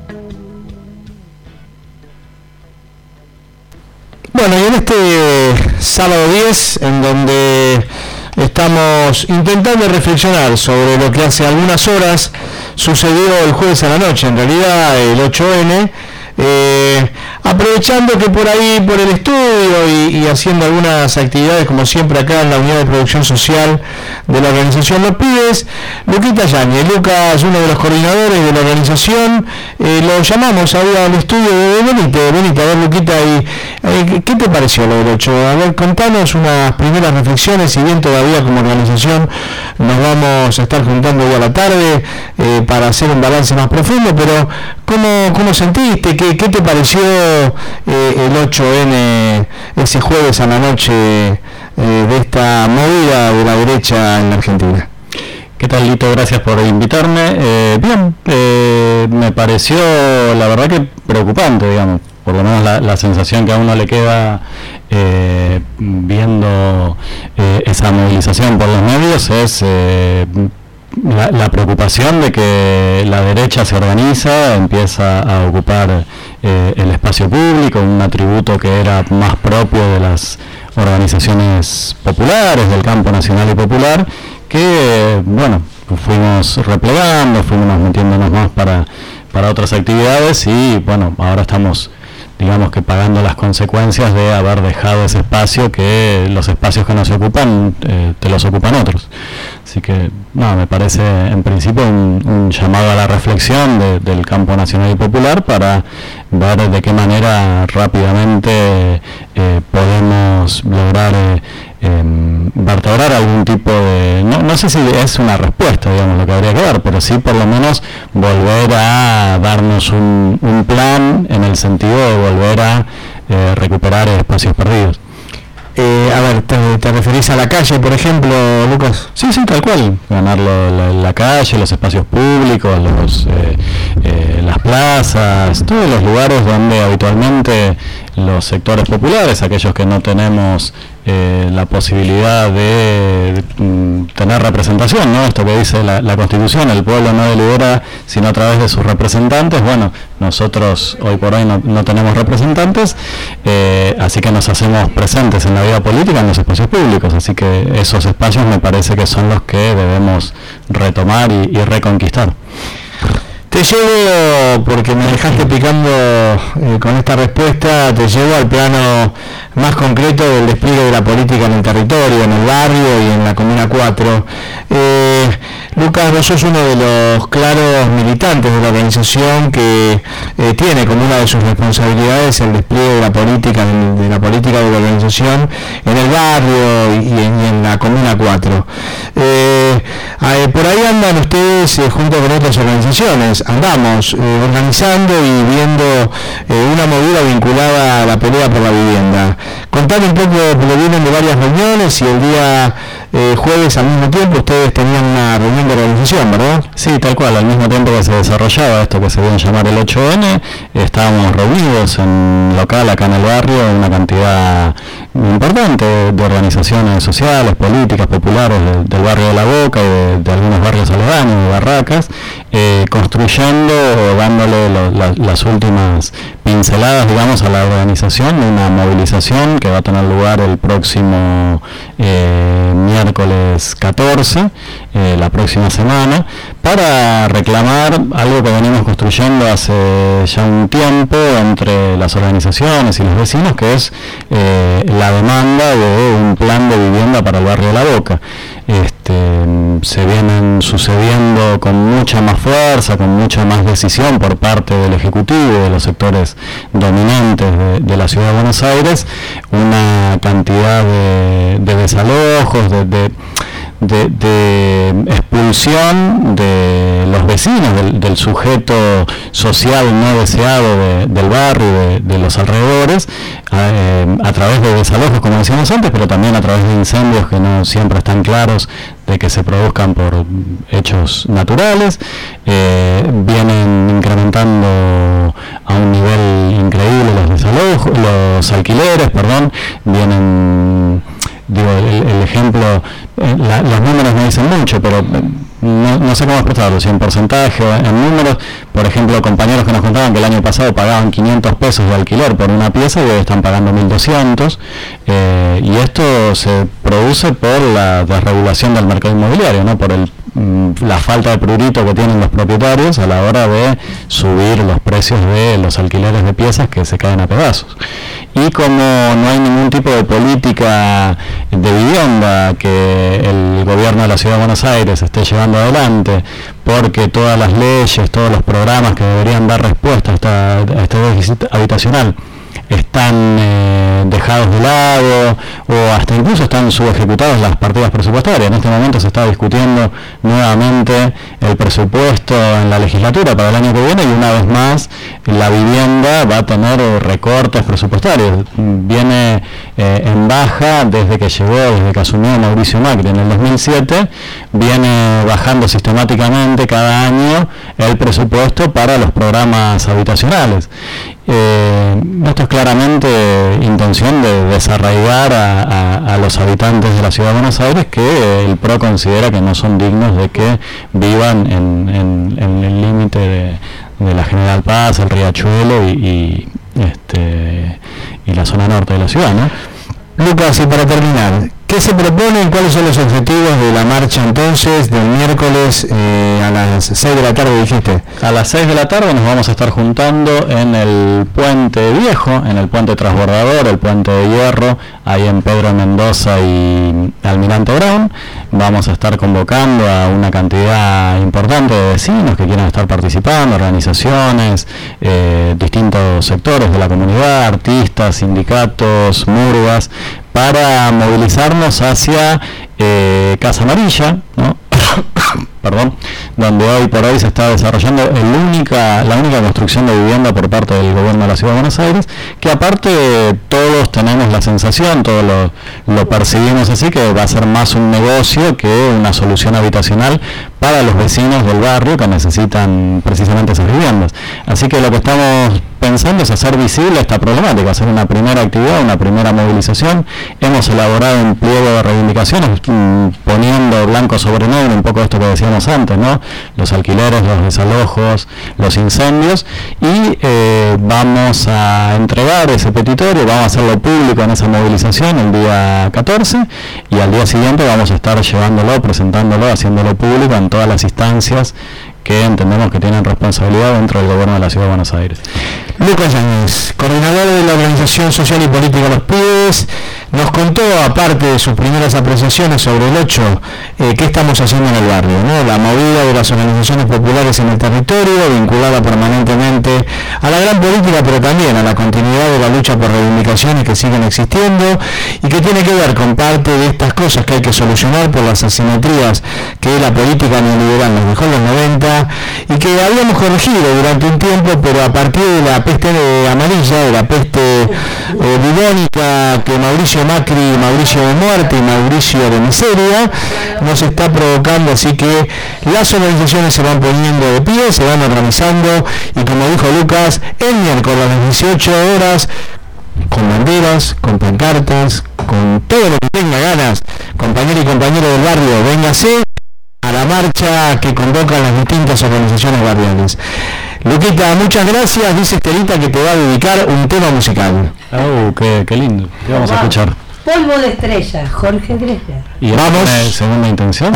Bueno, y en este sábado 10, en donde estamos intentando reflexionar sobre lo que hace algunas horas sucedió el jueves a la noche, en realidad el 8N, aprovechando que por ahí, por el estudio y haciendo algunas actividades como siempre acá en la unidad de producción social de la organización Los Pibes, Luquita Yáñez. Lucas, uno de los coordinadores de la organización, lo llamamos ahí al estudio de Benita. A ver, Luquita, ¿qué te pareció lo del 8? A ver, contanos unas primeras reflexiones, si bien todavía como organización nos vamos a estar juntando hoy a la tarde para hacer un balance más profundo, pero ¿cómo sentiste? ¿Qué te pareció el 8N ese jueves a la noche de esta movida de la derecha en la Argentina? ¿Qué tal, Lito? Gracias por invitarme. Bien, me pareció la verdad que preocupante, digamos, por lo menos la sensación que a uno le queda viendo esa movilización por los medios es la preocupación de que la derecha se organiza, empieza a ocupar el espacio público, un atributo que era más propio de las organizaciones populares, del campo nacional y popular, que, bueno, fuimos replegando, fuimos metiéndonos más para otras actividades y, bueno, ahora estamos, digamos que pagando las consecuencias de haber dejado ese espacio, que los espacios que no se ocupan, te los ocupan otros. Así que, no, me parece en principio un llamado a la reflexión del campo nacional y popular para ver de qué manera rápidamente podemos lograr vertebrar algún tipo de, no sé si es una respuesta, digamos, lo que habría que dar, pero sí por lo menos volver a darnos un plan en el sentido de volver a recuperar espacios perdidos. A ver, ¿te referís a la calle, por ejemplo, Lucas? Sí, tal cual. Ganarlo la calle, los espacios públicos, las plazas, todos los lugares donde habitualmente los sectores populares, aquellos que no tenemos la posibilidad de tener representación, ¿no? Esto que dice la Constitución, el pueblo no delibera sino a través de sus representantes. Bueno, nosotros hoy por hoy no tenemos representantes, así que nos hacemos presentes en la vida política, en los espacios públicos, así que esos espacios me parece que son los que debemos retomar y reconquistar. Te llevo, porque me dejaste picando con esta respuesta, te llevo al plano más concreto del despliegue de la política en el territorio, en el barrio y en la Comuna 4. Lucas, vos sos uno de los claros militantes de la organización que tiene como una de sus responsabilidades el despliegue de la política de la organización en el barrio y en la Comuna 4. Por ahí andan ustedes junto con otras organizaciones, andamos organizando y viendo una movida vinculada a la pelea por la vivienda. Contame un poco, porque vienen de varias reuniones y el día jueves al mismo tiempo ustedes tenían una reunión de organización, ¿verdad? Sí, tal cual, al mismo tiempo que se desarrollaba esto que se viene a llamar el 8N, estábamos reunidos en local acá en el barrio, una cantidad importante de organizaciones sociales, políticas, populares del barrio de La Boca y de algunos barrios aledaños, de Barracas, construyendo o dándole las últimas pinceladas, digamos, a la organización, una movilización que va a tener lugar el próximo miércoles 14, la próxima semana, para reclamar algo que venimos construyendo hace ya un tiempo entre las organizaciones y los vecinos, que es la demanda de un plan de vivienda para el barrio de La Boca. Se vienen sucediendo con mucha más fuerza, con mucha más decisión por parte del Ejecutivo y de los sectores dominantes de la Ciudad de Buenos Aires, una cantidad de desalojos, de expulsión de los vecinos, del sujeto social no deseado del barrio, de los alrededores, a través de desalojos, como decíamos antes, pero también a través de incendios que no siempre están claros de que se produzcan por hechos naturales. Vienen incrementando a un nivel increíble los desalojos, los alquileres, vienen, digo, el ejemplo, los números no dicen mucho, pero no sé cómo expresarlo, si en porcentaje o en números. Por ejemplo, compañeros que nos contaban que el año pasado pagaban 500 pesos de alquiler por una pieza y hoy están pagando 1.200, y esto se produce por la desregulación del mercado inmobiliario, ¿no? Por la falta de prurito que tienen los propietarios a la hora de subir los precios de los alquileres de piezas que se caen a pedazos. Y como no hay ningún tipo de política de vivienda que el gobierno de la Ciudad de Buenos Aires esté llevando adelante, porque todas las leyes, todos los programas que deberían dar respuesta a este déficit habitacional están dejados de lado, o hasta incluso están subejecutadas las partidas presupuestarias. En este momento se está discutiendo nuevamente el presupuesto en la legislatura para el año que viene, y una vez más la vivienda va a tener recortes presupuestarios. Viene en baja desde que asumió Mauricio Macri en el 2007, viene bajando sistemáticamente cada año el presupuesto para los programas habitacionales. Esto es claramente intención de desarraigar a los habitantes de la Ciudad de Buenos Aires, que el PRO considera que no son dignos de que vivan en el límite de la General Paz, el Riachuelo y la zona norte de la ciudad, ¿no? Lucas, y para terminar, ¿qué se propone y cuáles son los objetivos de la marcha entonces del miércoles a las 6 de la tarde, dijiste? A las 6 de la tarde nos vamos a estar juntando en el Puente Viejo, en el Puente Transbordador, el Puente de Hierro, ahí en Pedro Mendoza y Almirante Brown. Vamos a estar convocando a una cantidad importante de vecinos que quieran estar participando, organizaciones, distintos sectores de la comunidad, artistas, sindicatos, murgas, para movilizarnos hacia Casa Amarilla, ¿no? Perdón, donde hoy por hoy se está desarrollando la única construcción de vivienda por parte del gobierno de la Ciudad de Buenos Aires, que aparte todos tenemos la sensación, todos lo percibimos así, que va a ser más un negocio que una solución habitacional para los vecinos del barrio que necesitan precisamente esas viviendas. Así que lo que estamos pensando es hacer visible esta problemática, hacer una primera actividad, una primera movilización. Hemos elaborado un pliego de reivindicaciones poniendo blanco sobre negro un poco esto que decíamos antes, ¿no? Los alquileres, los desalojos, los incendios, y vamos a entregar ese petitorio, vamos a hacerlo público en esa movilización el día 14, y al día siguiente vamos a estar llevándolo, presentándolo, haciéndolo público en todas las instancias que entendemos que tienen responsabilidad dentro del gobierno de la Ciudad de Buenos Aires. Lucas Yáñez, coordinador de la Organización Social y Política Los Pibes, nos contó, aparte de sus primeras apreciaciones sobre el 8, qué estamos haciendo en el barrio, ¿no? La movida de las organizaciones populares en el territorio, vinculada permanentemente a la gran política, pero también a la continuidad de la lucha por reivindicaciones que siguen existiendo y que tiene que ver con parte de estas cosas que hay que solucionar por las asimetrías que la política neoliberal nos dejó en los 90 y que habíamos corregido durante un tiempo, pero a partir de la peste amarilla, de la peste bubónica que Mauricio Macri, Mauricio de muerte y Mauricio de miseria, nos está provocando. Así que las organizaciones se van poniendo de pie, se van organizando, y como dijo Lucas, el miércoles a las 18 horas, con banderas, con pancartas, con todo lo que tenga ganas, compañero y compañero del barrio, véngase a la marcha que convocan las distintas organizaciones barriales. Luquita, muchas gracias. Dice Estelita que te va a dedicar un tema musical. Oh, qué lindo. ¿Qué vamos a escuchar? Polvo de estrella, Jorge Drexler. ¿Y vamos? ¿Segunda intención?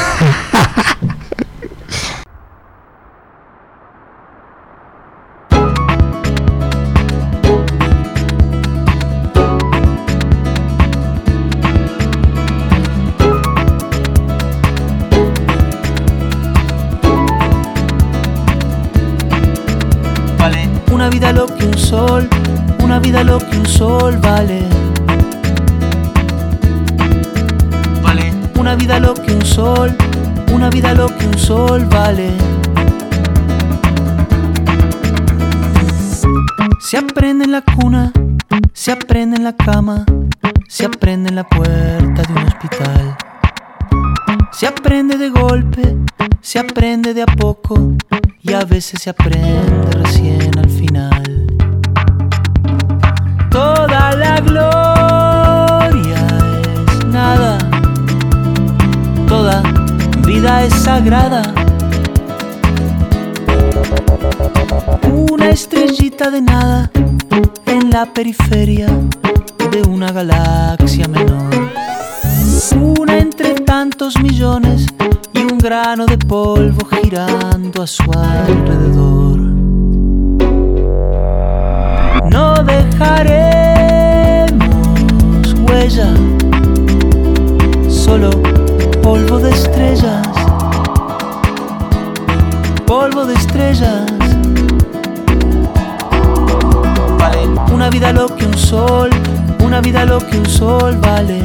Una vida lo que un sol, una vida lo que un sol vale. Vale. Una vida lo que un sol, una vida lo que un sol vale. Se aprende en la cuna, se aprende en la cama, se aprende en la puerta de un hospital. Se aprende de golpe, se aprende de a poco, y a veces se aprende recién al final. Toda la gloria es nada, toda vida vida es sagrada. Una estrellita de nada en la periferia de una galaxia menor. Una entre tantos millones y un grano de polvo girando a su alrededor. No dejaremos huella, solo polvo de estrellas, polvo de estrellas. Vale una vida lo que un sol, una vida lo que un sol vale.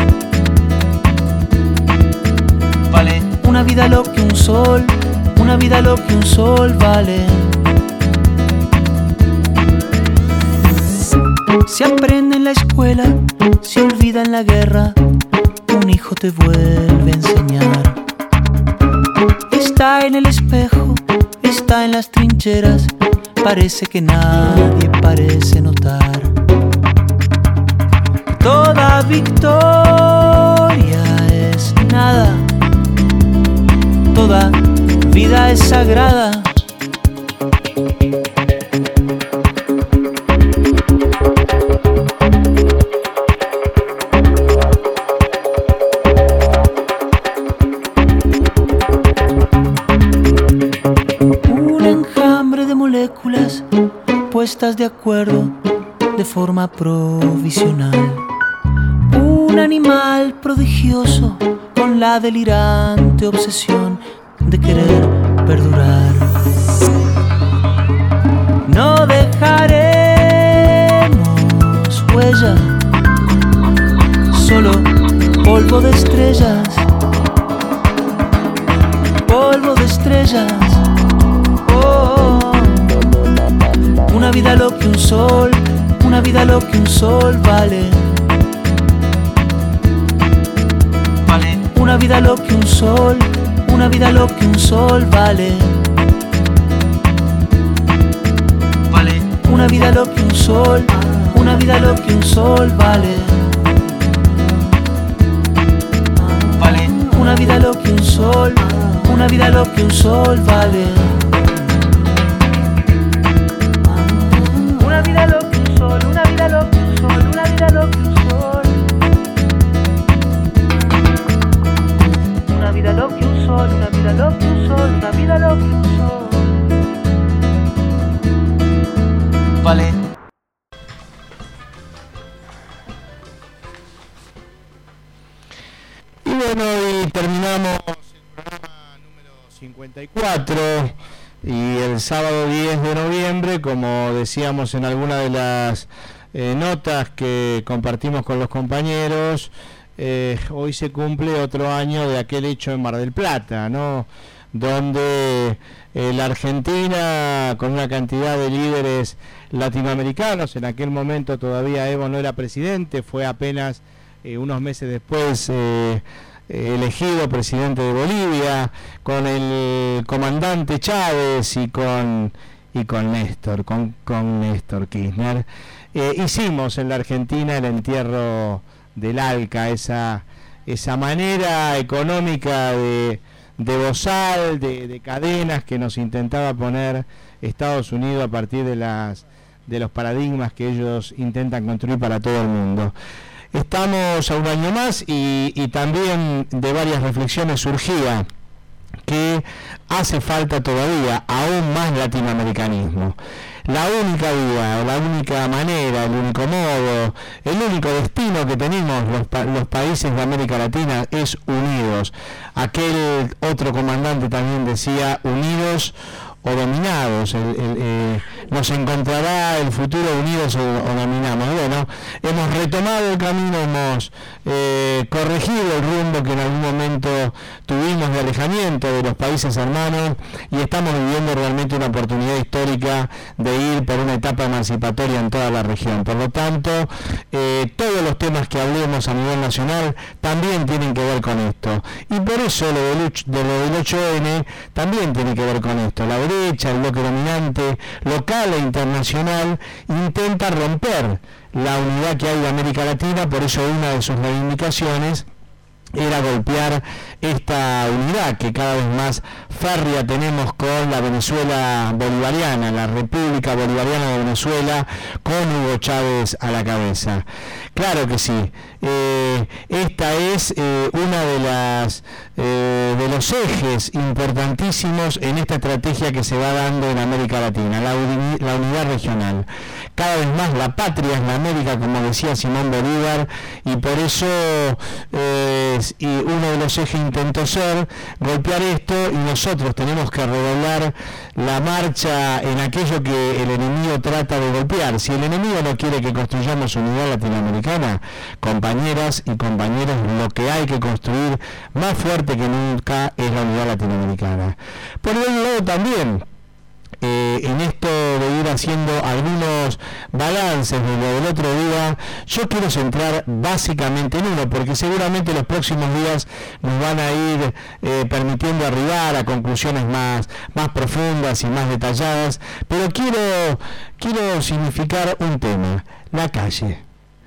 Vale una vida lo que un sol, una vida lo que un sol vale. Se aprende en la escuela, se olvida en la guerra, un hijo te vuelve a enseñar. Está en el espejo, está en las trincheras, parece que nadie parece notar. Toda victoria es nada, toda vida es sagrada. Puestas de acuerdo de forma provisional. Un animal prodigioso con la delirante obsesión de querer perdurar. No dejaremos huella, solo polvo de estrellas, polvo de estrellas. Una vida lo que un sol, una vida lo que un sol vale. Vale una vida lo que un sol, una vida lo que un sol vale. Vale una vida lo que un sol, una vida lo que un sol vale. Vale una vida lo que un sol, una vida lo que un sol vale. Una vida lo que un sol, una vida lo que un sol, una vida lo que un sol. Una vida lo que un sol, una vida lo que un sol, una vida lo que un sol. Vale. Y bueno, y terminamos el programa número 54. Y el sábado 10 de noviembre, como decíamos en alguna de las notas que compartimos con los compañeros, hoy se cumple otro año de aquel hecho en Mar del Plata, ¿no? Donde la Argentina, con una cantidad de líderes latinoamericanos, en aquel momento todavía Evo no era presidente, fue apenas unos meses después elegido presidente de Bolivia, con el comandante Chávez y con Néstor, con Néstor Kirchner, hicimos en la Argentina el entierro del ALCA, esa manera económica de bozal, de cadenas que nos intentaba poner Estados Unidos a partir de los paradigmas que ellos intentan construir para todo el mundo. Estamos a un año más y también de varias reflexiones surgía que hace falta todavía aún más latinoamericanismo. La única vía, la única manera, el único modo, el único destino que tenemos los países de América Latina es unidos. Aquel otro comandante también decía unidos o dominados, nos encontrará el futuro unidos o dominamos. Bueno, hemos retomado el camino, hemos corregido el rumbo que en algún momento tuvimos de alejamiento de los países hermanos y estamos viviendo realmente una oportunidad histórica de ir por una etapa emancipatoria en toda la región. Por lo tanto, todos los temas que hablemos a nivel nacional también tienen que ver con esto. Y por eso lo del 8N también tiene que ver con esto. La derecha, el bloque dominante, local e internacional, intenta romper la unidad que hay de América Latina. Por eso una de sus reivindicaciones era golpear esta unidad que cada vez más férrea tenemos con la Venezuela bolivariana, la República Bolivariana de Venezuela, con Hugo Chávez a la cabeza. Claro que sí. Esta es una de los ejes importantísimos en esta estrategia que se va dando en América Latina, la unidad regional. Cada vez más la patria es la América, como decía Simón Bolívar, y por eso y uno de los ejes intentó ser golpear esto, y nosotros tenemos que redoblar la marcha en aquello que el enemigo trata de golpear. Si el enemigo no quiere que construyamos unidad latinoamericana, compañeras y compañeros, lo que hay que construir más fuerte que nunca es la unidad latinoamericana. Por el otro lado también, en esto de ir haciendo algunos balances de lo del otro día, yo quiero centrar básicamente en uno, porque seguramente los próximos días nos van a ir permitiendo arribar a conclusiones más profundas y más detalladas, pero quiero significar un tema: la calle.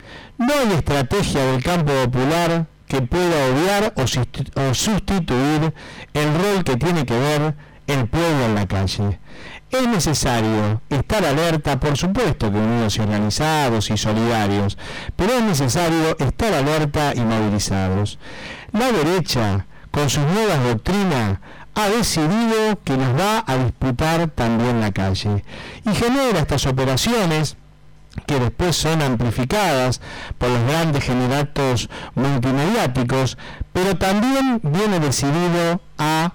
No hay estrategia del campo popular que pueda obviar o sustituir el rol que tiene que ver el pueblo en la calle. Es necesario estar alerta, por supuesto que unidos y organizados y solidarios, pero es necesario estar alerta y movilizados. La derecha, con sus nuevas doctrinas, ha decidido que nos va a disputar también la calle y genera estas operaciones que después son amplificadas por los grandes generatos multimediáticos, pero también viene decidido a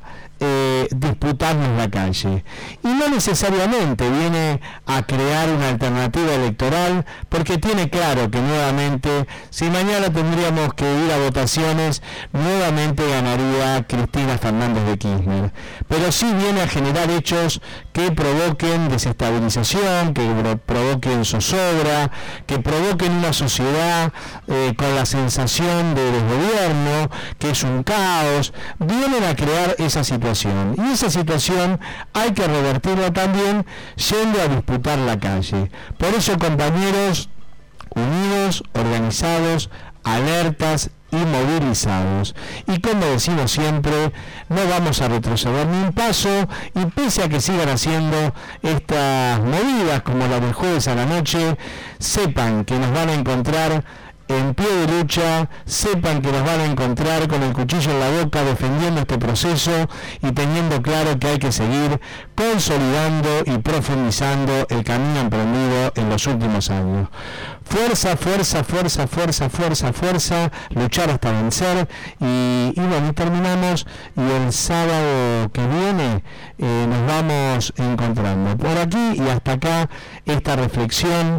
disputarnos la calle, y no necesariamente viene a crear una alternativa electoral, porque tiene claro que nuevamente, si mañana tendríamos que ir a votaciones, nuevamente ganaría Cristina Fernández de Kirchner, pero sí viene a generar hechos que provoquen desestabilización, que provoquen zozobra, que provoquen una sociedad con la sensación de desgobierno, que es un caos. Vienen a crear esa situación, y esa situación hay que revertirla también yendo a disputar la calle. Por eso, compañeros, unidos, organizados, alertas y movilizados, y como decimos siempre, no vamos a retroceder ni un paso, y pese a que sigan haciendo estas movidas como la del jueves a la noche, sepan que nos van a encontrar en pie de lucha, sepan que nos van a encontrar con el cuchillo en la boca defendiendo este proceso y teniendo claro que hay que seguir consolidando y profundizando el camino emprendido en los últimos años. Fuerza, fuerza, fuerza, fuerza, fuerza, fuerza, luchar hasta vencer, y bueno, y terminamos, y el sábado que viene nos vamos encontrando por aquí y hasta acá esta reflexión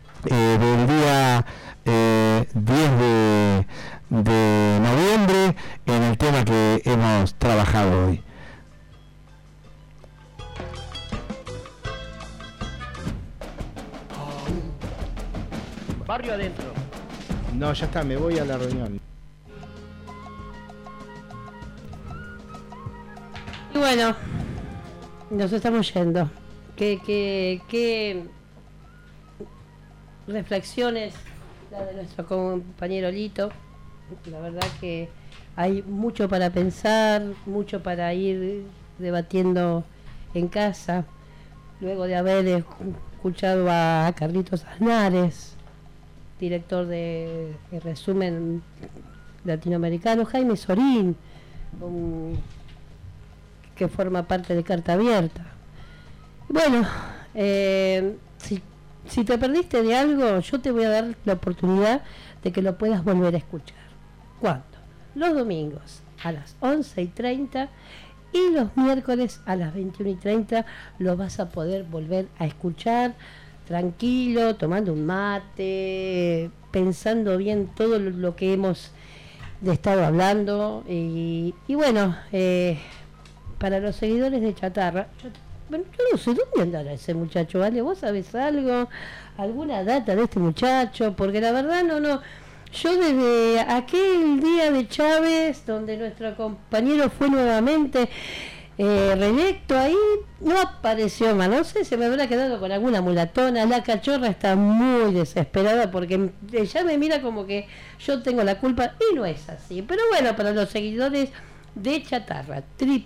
del día 10 de noviembre en el tema que hemos trabajado hoy. Barrio adentro. No, ya está, me voy a la reunión. Y bueno, nos estamos yendo. ¿Qué reflexiones la de nuestro compañero Lito? La verdad que hay mucho para pensar, mucho para ir debatiendo en casa, luego de haber escuchado a Carlitos Aznares, director de Resumen Latinoamericano, Jaime Sorín, que forma parte de Carta Abierta. Bueno, si te perdiste de algo, yo te voy a dar la oportunidad de que lo puedas volver a escuchar. ¿Cuándo? Los domingos a las 11:30 y los miércoles a las 21:30 lo vas a poder volver a escuchar tranquilo, tomando un mate, pensando bien todo lo que hemos estado hablando. Y bueno, para los seguidores de Chatarra, yo no sé dónde andará ese muchacho, ¿vale? ¿Vos sabés algo? ¿Alguna data de este muchacho? Porque la verdad no. Yo desde aquel día de Chávez, donde nuestro compañero fue nuevamente reelecto ahí, no apareció más, no sé, se me habrá quedado con alguna mulatona. La cachorra está muy desesperada porque ella me mira como que yo tengo la culpa y no es así. Pero bueno, para los seguidores de Chatarra,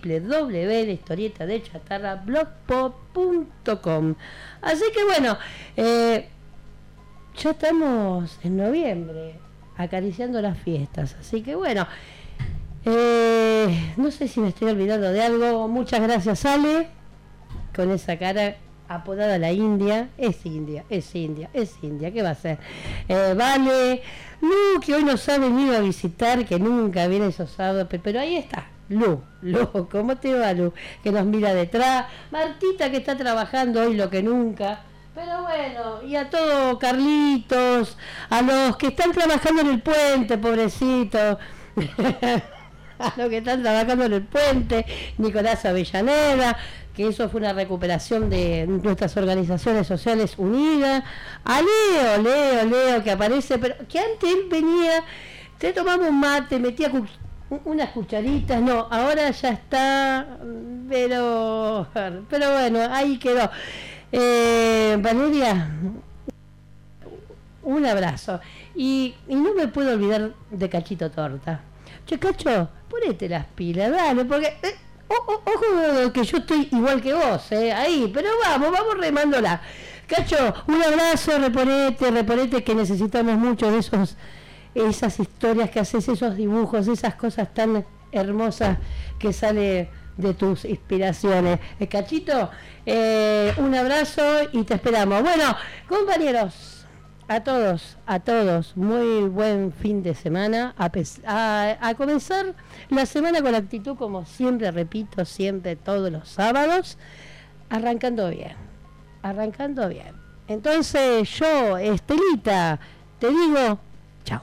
www.lahistoriettadechatarra.blogspot.com. Así que bueno, ya estamos en noviembre, acariciando las fiestas, así que bueno, no sé si me estoy olvidando de algo. Muchas gracias, Ale, con esa cara apodada la India. Es India, ¿qué va a ser? Vale, Lu, que hoy nos ha venido a visitar, que nunca viene esos sábados, pero ahí está, Lu, ¿cómo te va, Lu? Que nos mira detrás, Martita, que está trabajando hoy lo que nunca. Pero bueno, y a todos, Carlitos, a los que están trabajando en el puente, pobrecito. A los que están trabajando en el puente, Nicolás Avellaneda, que eso fue una recuperación de nuestras organizaciones sociales unidas, a Leo, que aparece, pero que antes él venía, te tomaba un mate, metía unas cucharitas, no, ahora ya está, pero bueno, ahí quedó. Valeria, un abrazo, y no me puedo olvidar de Cachito Torta. Che, Cacho, ponete las pilas, dale, porque ojo que yo estoy igual que vos, ahí, pero vamos remándola. Cacho, un abrazo, reponete, que necesitamos mucho de esas historias que haces, esos dibujos, esas cosas tan hermosas que sale de tus inspiraciones. Cachito, un abrazo y te esperamos. Bueno, compañeros, a todos, muy buen fin de semana, a comenzar la semana con actitud, como siempre, repito, siempre todos los sábados, arrancando bien. Entonces yo, Estelita, te digo chao.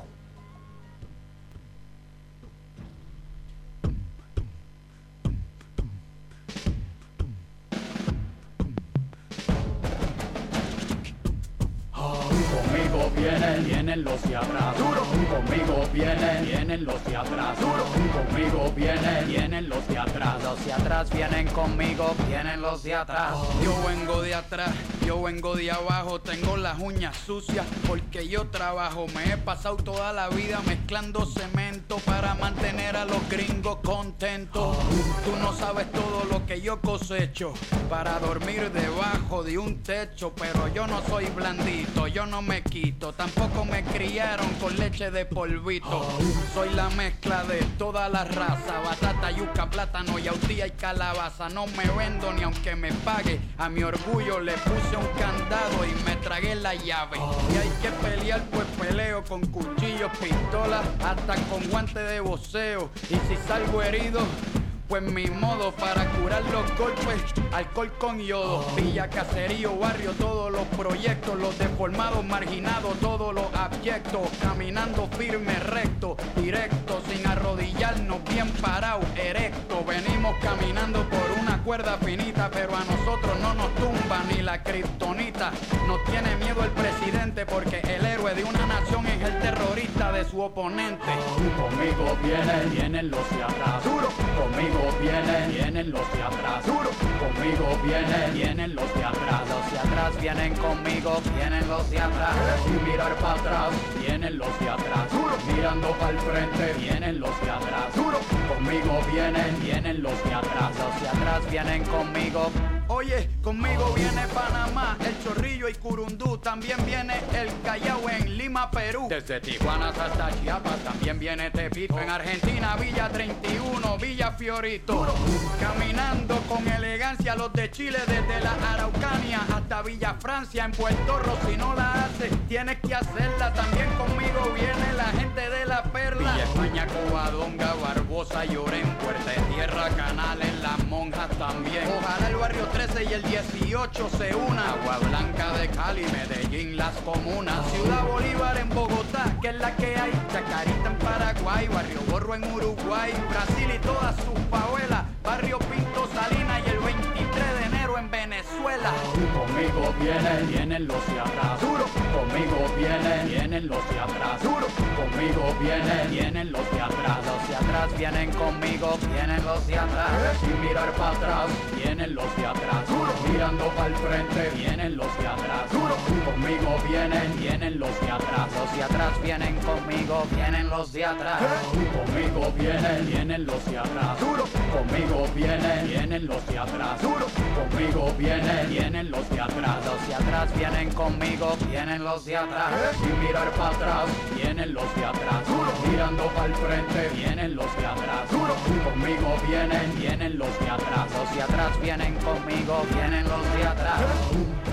Vienen los de atrás, conmigo vienen los de atrás, conmigo vienen los de atrás. Los de atrás vienen conmigo, vienen los de atrás. Yo vengo de atrás, yo vengo de abajo, tengo las uñas sucias porque yo trabajo. Me he pasado toda la vida mezclando cemento para mantener a los gringos contentos. Tú no sabes todo lo que yo cosecho para dormir debajo de un techo, pero yo no soy blandito, yo no me quito, tampoco me criaron con leche de polvito. Soy la mezcla de toda la raza, batata, yuca, plátano, yautía y calabaza. No me vendo ni aunque me pague, a mi orgullo le puse un candado y me tragué la llave. Y hay que pelear, pues peleo con cuchillos, pistolas, hasta con guantes de boxeo. Y si salgo herido, pues mi modo para curar los golpes, alcohol con yodo. Villa, caserío, barrio, todos los proyectos, los deformados, marginados, todos los abyectos. Caminando firme, recto, directo, sin arrodillarnos, bien parado, erecto. Venimos caminando por una cuerda finita, pero a nosotros no nos tumba ni la kriptonita. Nos tiene miedo el presidente porque el héroe de una nación es el terrorista de su oponente. Conmigo vienen los de atrás, conmigo vienen los de atrás, conmigo vienen los de atrás. Los de atrás vienen conmigo, vienen los de atrás. Sin mirar para atrás, vienen los de atrás. Mirando para el frente, vienen los de atrás. Conmigo vienen los de atrás. Los de atrás vienen conmigo. Oye, conmigo viene Panamá, El Chorrillo y Curundú. También viene el Callao en Lima, Perú. Desde Tijuana hasta Chiapas también viene Tepito. En Argentina, Villa 31, Villa Fiorito. Caminando con elegancia los de Chile, desde la Araucanía hasta Villa Francia. En Puerto Rico, si no la haces, tienes que hacerla. También conmigo viene la gente de La Perla. Villa España, Covadonga, Barbosa, Llorén, Puerta de Tierra, Canales, Las Monjas también. Ojalá el barrio 13 y el 18 se una. Agua Blanca de Cali, Medellín, Las Comunas. Ciudad Bolívar en Bogotá, que es la que hay. Chacarita en Paraguay, Barrio Borro en Uruguay, Brasil y todas sus favelas. Barrio Pinto, Salinas y el 23 de enero en Venezuela. Conmigo vienen los de atrás. Conmigo vienen los de atrás. Conmigo vienen los de atrás. Los de atrás vienen conmigo, vienen los de atrás. Sin mirar para atrás, vienen los de atrás. Mirando para el frente, vienen los de atrás. Conmigo vienen los de atrás. Los de atrás vienen conmigo, vienen los de atrás. Conmigo vienen los de atrás. Conmigo vienen los de atrás. Conmigo vienen los de atrás. Los de atrás vienen conmigo, vienen los de atrás. Sin mirar para atrás, vienen los de atrás. Mirando para el frente, vienen los de atrás. Conmigo vienen los de atrás. Los de atrás vienen conmigo, vienen los de atrás.